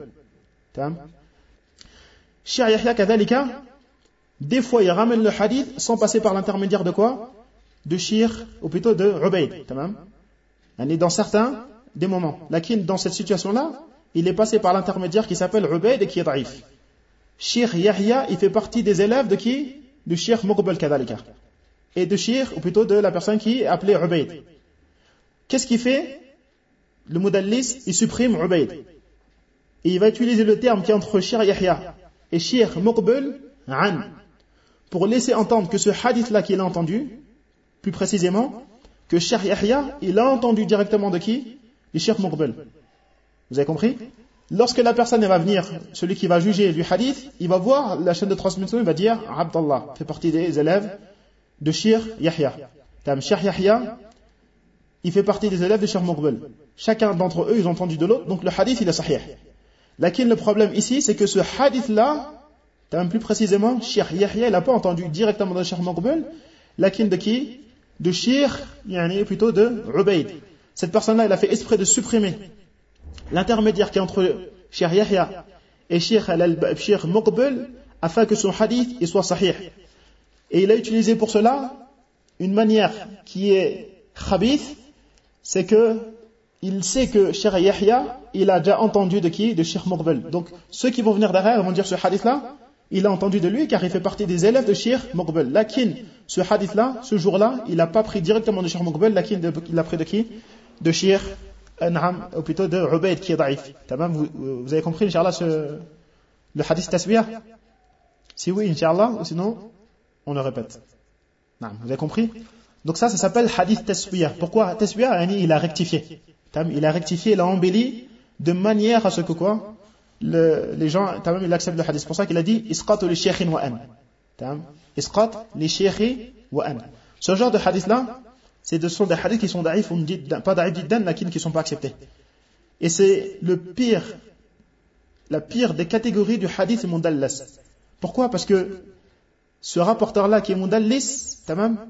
Cheikh Yahya kadhalika, des fois il ramène le hadith sans passer par l'intermédiaire de quoi? De Cheikh, ou plutôt de Ubayd. Tamam? On est dans certains des moments. Lakin dans cette situation-là, il est passé par l'intermédiaire qui s'appelle Ubayd et qui est daïf. Cheikh Yahya, il fait partie des élèves de qui? De Cheikh Muqbil kadhalika. Et de Cheikh, ou plutôt de la personne qui est appelée Ubayd. Qu'est-ce qu'il fait? Le mudallis, il supprime Ubayd. Et il va utiliser le terme qui est entre Cheikh Yahya et Cheikh Muqbil, an, pour laisser entendre que ce hadith-là qu'il a entendu, plus précisément, que Cheikh Yahya, il a entendu directement de qui? De Cheikh Muqbil. Vous avez compris? Lorsque la personne va venir, celui qui va juger du hadith, il va voir la chaîne de transmission, il va dire Abdallah fait partie des élèves de Cheikh Yahya. Cheikh Yahya, il fait partie des élèves de Cheikh Muqbil. Chacun d'entre eux, ils ont entendu de l'autre, donc le hadith, il est sahih. Lakin le problème ici, c'est que ce hadith-là, plus précisément, Cheikh Yahya, il n'a pas entendu directement de Cheikh Muqbil, lakin de qui? De Cheikh, yani plutôt de Ubayd. Cette personne-là, il a fait exprès de supprimer l'intermédiaire qui est entre Cheikh Yahya et Cheikh, Cheikh Muqbil, afin que son hadith il soit sahih. Et il a utilisé pour cela une manière qui est khabith, c'est que il sait que Cheikh Yahya, il a déjà entendu de qui? De Cheikh Muqbil. Donc, ceux qui vont venir derrière vont dire ce hadith-là, il a entendu de lui car il fait partie des élèves de Cheikh Muqbil. Lakin, ce hadith-là, ce jour-là, il n'a pas pris directement de Cheikh Muqbil, lakin il a pris de qui? De Cheikh, Naam, ou plutôt de Ubayd qui est daïf. Vous, vous avez compris, Inch'Allah, ce, le hadith tasbih? Si oui, Inch'Allah, ou sinon, on le répète. Naam, vous avez compris? Donc ça, ça s'appelle hadith tasbih. Pourquoi tasbih? Il a rectifié. Il a rectifié, il a embelli de manière à ce que quoi le, les gens, il accepte le hadith. C'est pour ça qu'il a dit isqat li shaykhin wa an. Isqat li shaykhin wa an. Ce genre de hadith là, c'est de sont des hadiths qui sont da'if, pas da'if jiddan, mais qui ne sont pas acceptés. Et c'est le pire, la pire des catégories du hadith mudallas. Pourquoi? Parce que ce rapporteur là qui est mudallis,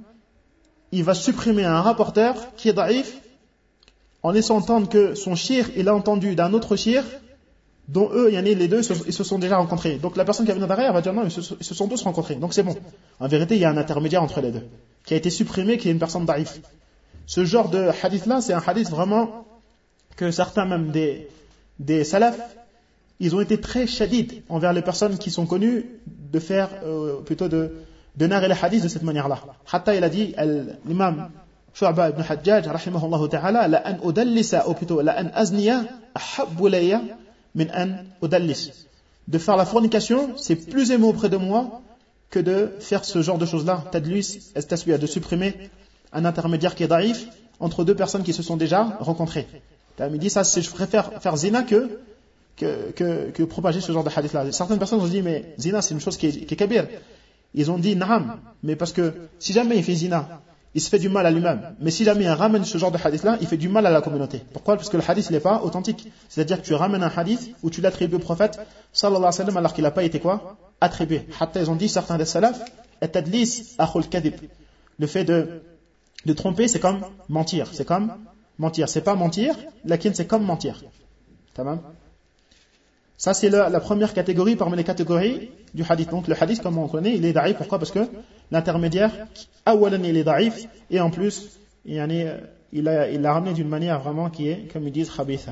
il va supprimer un rapporteur qui est da'if en laissant entendre que son shir, il a entendu d'un autre shir, dont eux, yani les deux, ils se sont déjà rencontrés. Donc la personne qui va venir derrière va dire non, ils se, ils se sont tous rencontrés. Donc c'est bon. En vérité, il y a un intermédiaire entre les deux, qui a été supprimé, qui est une personne da'if. Ce genre de hadith-là, c'est un hadith vraiment que certains même des, des salafs, ils ont été très shadid envers les personnes qui sont connues de faire, euh, plutôt de, de narrer les hadiths de cette manière-là. Hatta il a dit, l'imam Shu'ba ibn Hajjaj, rahimahullah ta'ala, la an udallisa, ou plutôt la an azniya, ahabbu layya, min an udallis. De faire la fornication, c'est plus aimé auprès de moi que de faire ce genre de choses-là. Tadlis, estaswiya, de supprimer un intermédiaire qui est daïf entre deux personnes qui se sont déjà rencontrées. Il dit ça, c'est, je préfère faire zina que, que, que, que propager ce genre de hadith-là. Certaines personnes ont dit, mais zina, c'est une chose qui est, qui est kabir. Ils ont dit, naam, mais parce que si jamais il fait zina, il se fait du mal à lui-même. Mais si jamais il ramène ce genre de hadith-là, il fait du mal à la communauté. Pourquoi? Parce que le hadith, il n'est pas authentique. C'est-à-dire que tu ramènes un hadith où tu l'attribues au prophète, sallallahu alayhi wa sallam, alors qu'il n'a pas été quoi? Attribué. Hatta ils ont dit, certains des salafs, at-tadlis akhul kadhib. Le fait de, de tromper, c'est comme mentir. C'est comme mentir. C'est pas mentir, lakin c'est comme mentir. Tamam? Ça, c'est la, la première catégorie parmi les catégories du hadith. Donc, le hadith, comme on connaît, il est da'if. Pourquoi? Parce que l'intermédiaire, awalan, il est da'if, et en plus, il a, il l'a ramené d'une manière vraiment qui est, comme ils disent, khabitha.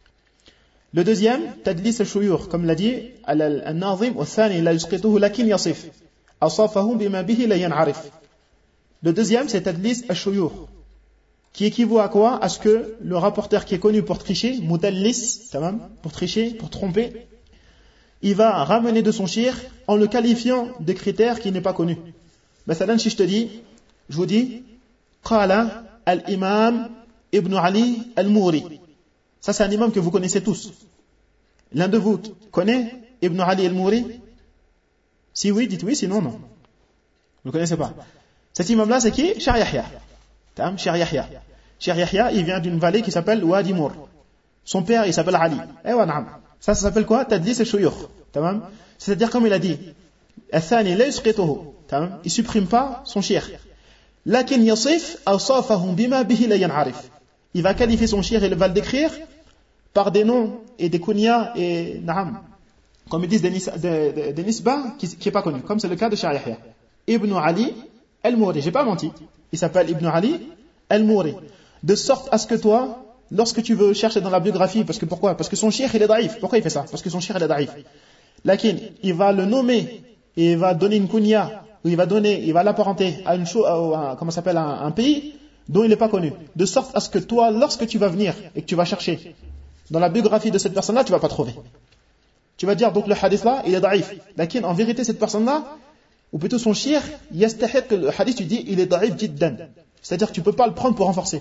Le deuxième, tadlis al-shuyur, comme l'a dit, al-nazim, al-thani, la yusqituhu lakin yasif. Asafahu bima bihi la yan'arif. Le deuxième, c'est tadlis al-shuyur, qui équivaut à quoi? À ce que le rapporteur qui est connu pour tricher, mudallis, pour tricher, pour tromper, il va ramener de son shir en le qualifiant de critères qui n'est pas connu. Mathalan, si je te dis, je vous dis, Qala al-imam Ibn Ali al-Mouri. Ça, c'est un imam que vous connaissez tous. L'un de vous connaît Ibn Ali al-Mouri? Si oui, dites oui, sinon non. Vous ne le connaissez pas. Cet imam-là, c'est qui? Shar Yahya. Shar Yahya. Shar Yahya, il vient d'une vallée qui s'appelle Wadi Mour. Son père, il s'appelle Ali. Eh wa na'am. Ça, ça s'appelle quoi? Tadlis al-shuyukh. C'est-à-dire, comme il a dit, al-thani la yusqituhu. Il supprime pas son shir. Lakin yasif awsafahum bima bihi la yan'arif. Il va qualifier son shir et il va le décrire par des noms et des kunyas et na'am. Comme ils disent des, nis, des, des, des nisbah qui n'est pas connu. Comme c'est le cas de Shar Yahya. Ibn Ali al-Mouri. J'ai pas menti. Il s'appelle Ibn Ali al-Mouri. De sorte à ce que toi, lorsque tu veux chercher dans la biographie, parce que pourquoi? Parce que son shir il est daïf. Pourquoi il fait ça? Parce que son shir il est daïf. Lakin, il va le nommer et il va donner une kunya, ou il va donner, il va l'apparenter à une chose, à, comment ça s'appelle, un, un pays dont il n'est pas connu. De sorte à ce que toi, lorsque tu vas venir et que tu vas chercher dans la biographie de cette personne-là, tu vas pas trouver. Tu vas dire, donc le hadith là, il est daïf. Lakin, en vérité, cette personne-là, ou plutôt son shir, yastahid que le hadith, tu dis, il est daïf jiddan. C'est-à-dire que tu peux pas le prendre pour renforcer.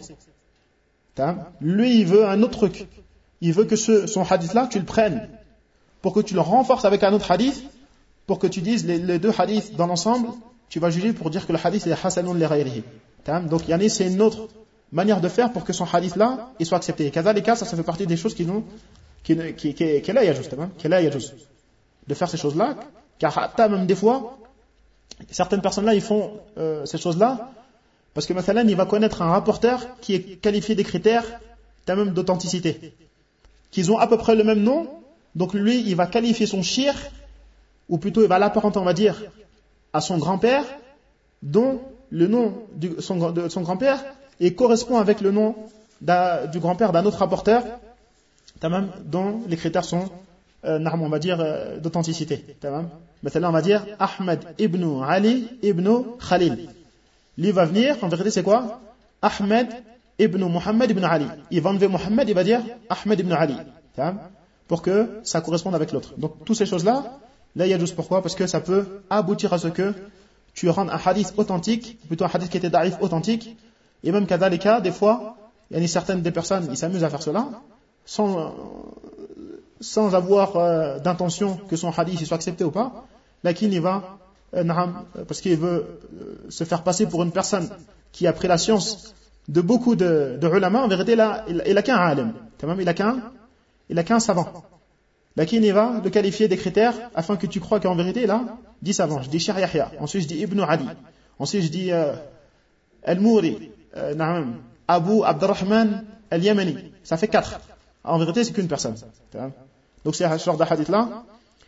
Lui, il veut un autre truc. Il veut que ce, son hadith-là, tu le prennes pour que tu le renforces avec un autre hadith, pour que tu dises les, les deux hadiths dans l'ensemble, tu vas juger pour dire que le hadith est hasanun li ghayrihi. Donc, yani, c'est une autre manière de faire pour que son hadith-là, il soit accepté. Kadhalika, ça, ça fait partie des choses qui n'ont, qui, qui, qui, qui est là, il y a juste, qui est là, il y a juste. De faire ces choses-là, car, même des fois, certaines personnes-là, ils font, euh, ces choses-là, parce que, mathalan, il va connaître un rapporteur qui est qualifié des critères, même d'authenticité. Qu'ils ont à peu près le même nom, donc lui, il va qualifier son shir, ou plutôt il va l'apparenter, on va dire, à son grand-père, dont le nom de son, de son grand-père et correspond avec le nom du grand-père d'un autre rapporteur, tamam, dont les critères sont, euh, on va dire, euh, d'authenticité. Tamam. Maintenant, on va dire Ahmed ibn Ali ibn Khalil. Lui va venir, en vérité, c'est quoi? Ahmed ibn Muhammad ibn Ali. Il va enlever Muhammad, il va dire Ahmed ibn Ali. Tamam, pour que ça corresponde avec l'autre. Donc, toutes ces choses-là, là, il y a juste pourquoi? Parce que ça peut aboutir à ce que tu rendes un hadith authentique, plutôt un hadith qui était da'if authentique, et même kadhalika, des fois, il y a certaines des personnes, ils s'amusent à faire cela, sans, sans avoir euh, d'intention que son hadith soit accepté ou pas, là qu'il y va, euh, parce qu'il veut euh, se faire passer pour une personne qui a pris la science de beaucoup de, de ulama, en vérité, là, il, il a qu'un alim, il a qu'un, il a qu'un savant. Là qu'il y va le qualifier des critères afin que tu crois qu'en vérité, là, dix savants, je dis Cheikh Yahya, ensuite je dis Ibn Ali, ensuite je dis euh, Al-Mouri, euh, Abu Abdurrahman Al-Yamani, ça fait quatre. En vérité, c'est qu'une personne. Donc c'est ce genre de hadith-là,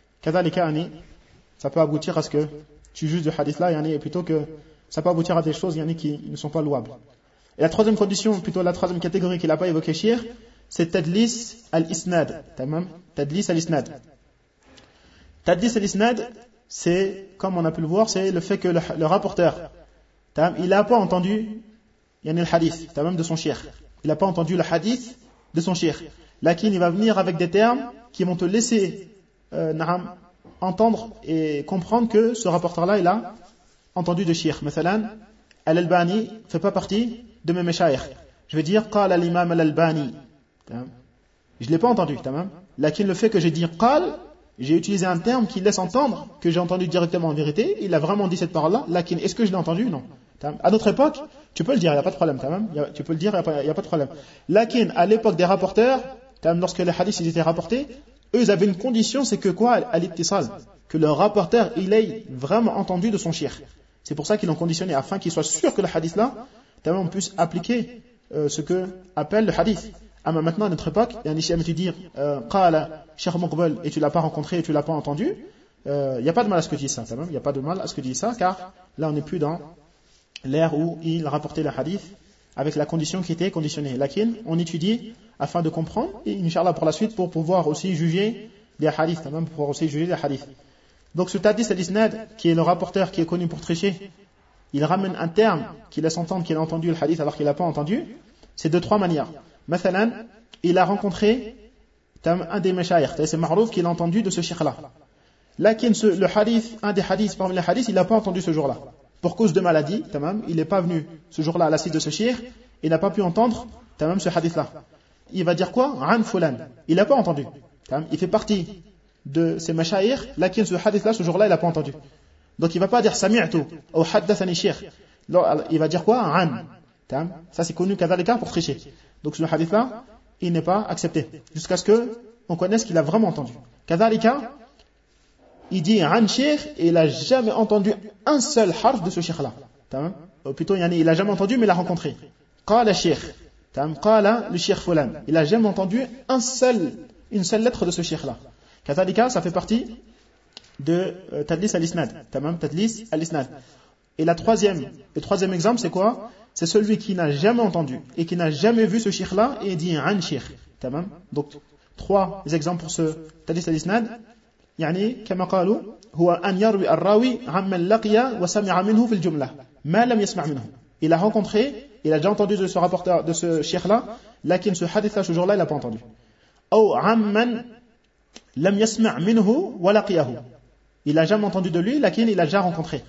ça peut aboutir à ce que tu juges de hadith-là, et plutôt que ça peut aboutir à des choses qui ne sont pas louables. Et la troisième condition, plutôt la troisième catégorie qu'il n'a pas évoqué Cheikh, c'est Tadlis al-Isnad. Tadlis al-Isnad. Tadlis al-Isnad, c'est, comme on a pu le voir, c'est le fait que le, le rapporteur, il n'a pas entendu le hadith de son cheikh. Il n'a pas entendu le hadith de son cheikh. Là, il va venir avec des termes qui vont te laisser euh, entendre et comprendre que ce rapporteur-là, il a entendu de cheikh. Mathalan, Al-Albani ne fait pas partie de mes meshayikh. Je vais dire, Qala l'imam Al-Albani. Je ne l'ai pas entendu. Lakin le fait que j'ai dit qal, j'ai utilisé un terme qui laisse entendre que j'ai entendu directement en vérité. Il a vraiment dit cette parole-là. Lakin, est-ce que je l'ai entendu? Non. À notre époque, tu peux le dire, il n'y a pas de problème. Tu peux le dire, il n'y a pas de problème. Lakin, à l'époque des rapporteurs, lorsque les hadiths ils étaient rapportés, eux ils avaient une condition, c'est que quoi? Al-ittisal, que le rapporteur il ait vraiment entendu de son cheikh. C'est pour ça qu'ils l'ont conditionné, afin qu'il soit sûr que le hadith là, on puisse appliquer euh, ce que appelle le hadith. Ah, mais maintenant à notre époque, il y a un isham tu dis qala Cheikh Muqbal et tu l'as pas rencontré et tu l'as pas entendu, il euh, n'y a pas de mal à ce que tu dis ça, il n'y a pas de mal à ce que tu dis ça, car là on n'est plus dans l'ère où il rapportait le hadith avec la condition qui était conditionnée. Lakin, on étudie afin de comprendre, et Inch'Allah pour la suite, pour pouvoir aussi juger les hadiths, pour pouvoir aussi juger les hadiths. Donc ce Tadlis al-Isnad, qui est le rapporteur qui est connu pour tricher, il ramène un terme qui laisse entendre qu'il a entendu le hadith alors qu'il n'a pas entendu, c'est de trois manières. Mathalan, il a rencontré un des meshayikh, c'est Ma'rouf qu'il a entendu de ce cheikh-là. Lakin, le hadith, un des hadiths parmi les hadiths, il n'a pas entendu ce jour-là. Pour cause de maladie, tamam, il n'est pas venu ce jour-là à l'assise de ce cheikh, il n'a pas pu entendre tamam, ce hadith-là. Il va dire quoi? An fulan. Il n'a pas entendu. Tamam, il fait partie de ces mashayikh, lakin ce hadith-là, ce jour-là, il n'a pas entendu. Donc il ne va pas dire sami'tu ou haddathani cheikh. Il va dire quoi? An. Tamam. Ça c'est connu kadhalika pour tricher. Donc ce hadith-là, il n'est pas accepté. Jusqu'à ce qu'on connaisse qu'il a vraiment entendu. Kadhalika, il dit an cheikh et il n'a jamais entendu un seul harf de ce cheikh-là. Ou plutôt, il n'a jamais entendu, mais il l'a rencontré. Qala cheikh. Qala le cheikh fulan. Il n'a jamais entendu un seul, une seule lettre de ce cheikh-là. Kadhalika, ça fait partie de euh, Tadlis al-Isnad. Tadlis al-Isnad. Et la troisième, le troisième exemple, c'est quoi? C'est celui qui n'a jamais entendu et qui n'a jamais vu ce cheikh-là et dit an cheikh. Donc, trois exemples pour ce Tadlis al-Isnad. يعني كما قالوا هو أن يروي الراوي عمن لقي وسمع منه في الجملة ما لم يسمع منه. Il a rencontré, il a déjà entendu de ce rapporteur, de ce cheikh-là, lakin ce hadith-là, ce jour-là, il n'a pas entendu. أو عمن لم يسمع منه ولقيه. Il n'a jamais entendu de lui, lakin il a déjà rencontré.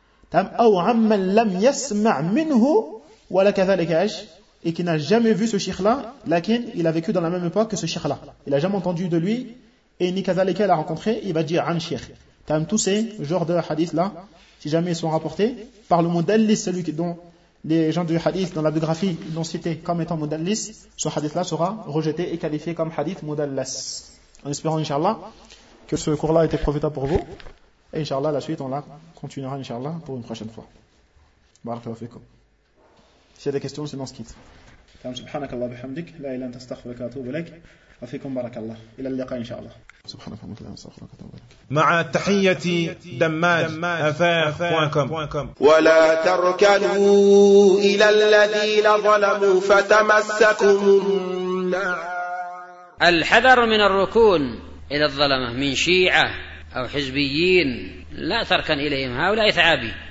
أو عمن لم يسمع منه ولا كذلك إيش, et qui n'a jamais vu ce cheikh-là, lakin il a vécu dans la même époque que ce cheikh-là. Il n'a jamais entendu de lui. Et ni kadhalika l'a rencontré, il va dire an cheikh. Tous ces genres de hadiths là, si jamais ils sont rapportés par le mudallis, celui dont les gens du hadith dans la biographie l'ont cité comme étant mudallis, ce hadith là sera rejeté et qualifié comme hadith mudallas. En espérant Inch'Allah que ce cours là a été profitable pour vous. Et Inch'Allah la suite on la continuera Inch'Allah pour une prochaine fois. Barakallahu fikum. S'il y a des questions, sinon on se quitte. سبحانك الله بحمدك لا إله إلا أنت أستغفرك وأتوب إليك وفيكم بارك الله إلى اللقاء إن شاء الله سبحانك اللهم وبحمدك أستغفرك وأتوب إليك مع تحية دماج أفاق بوينت كوم. ولا تركنوا إلى الذين ظلموا فتمسكم النار. الحذر من الركون إلى الظلمة من شيعة أو حزبيين، لا تركن إليهم، هؤلاء ثعابين.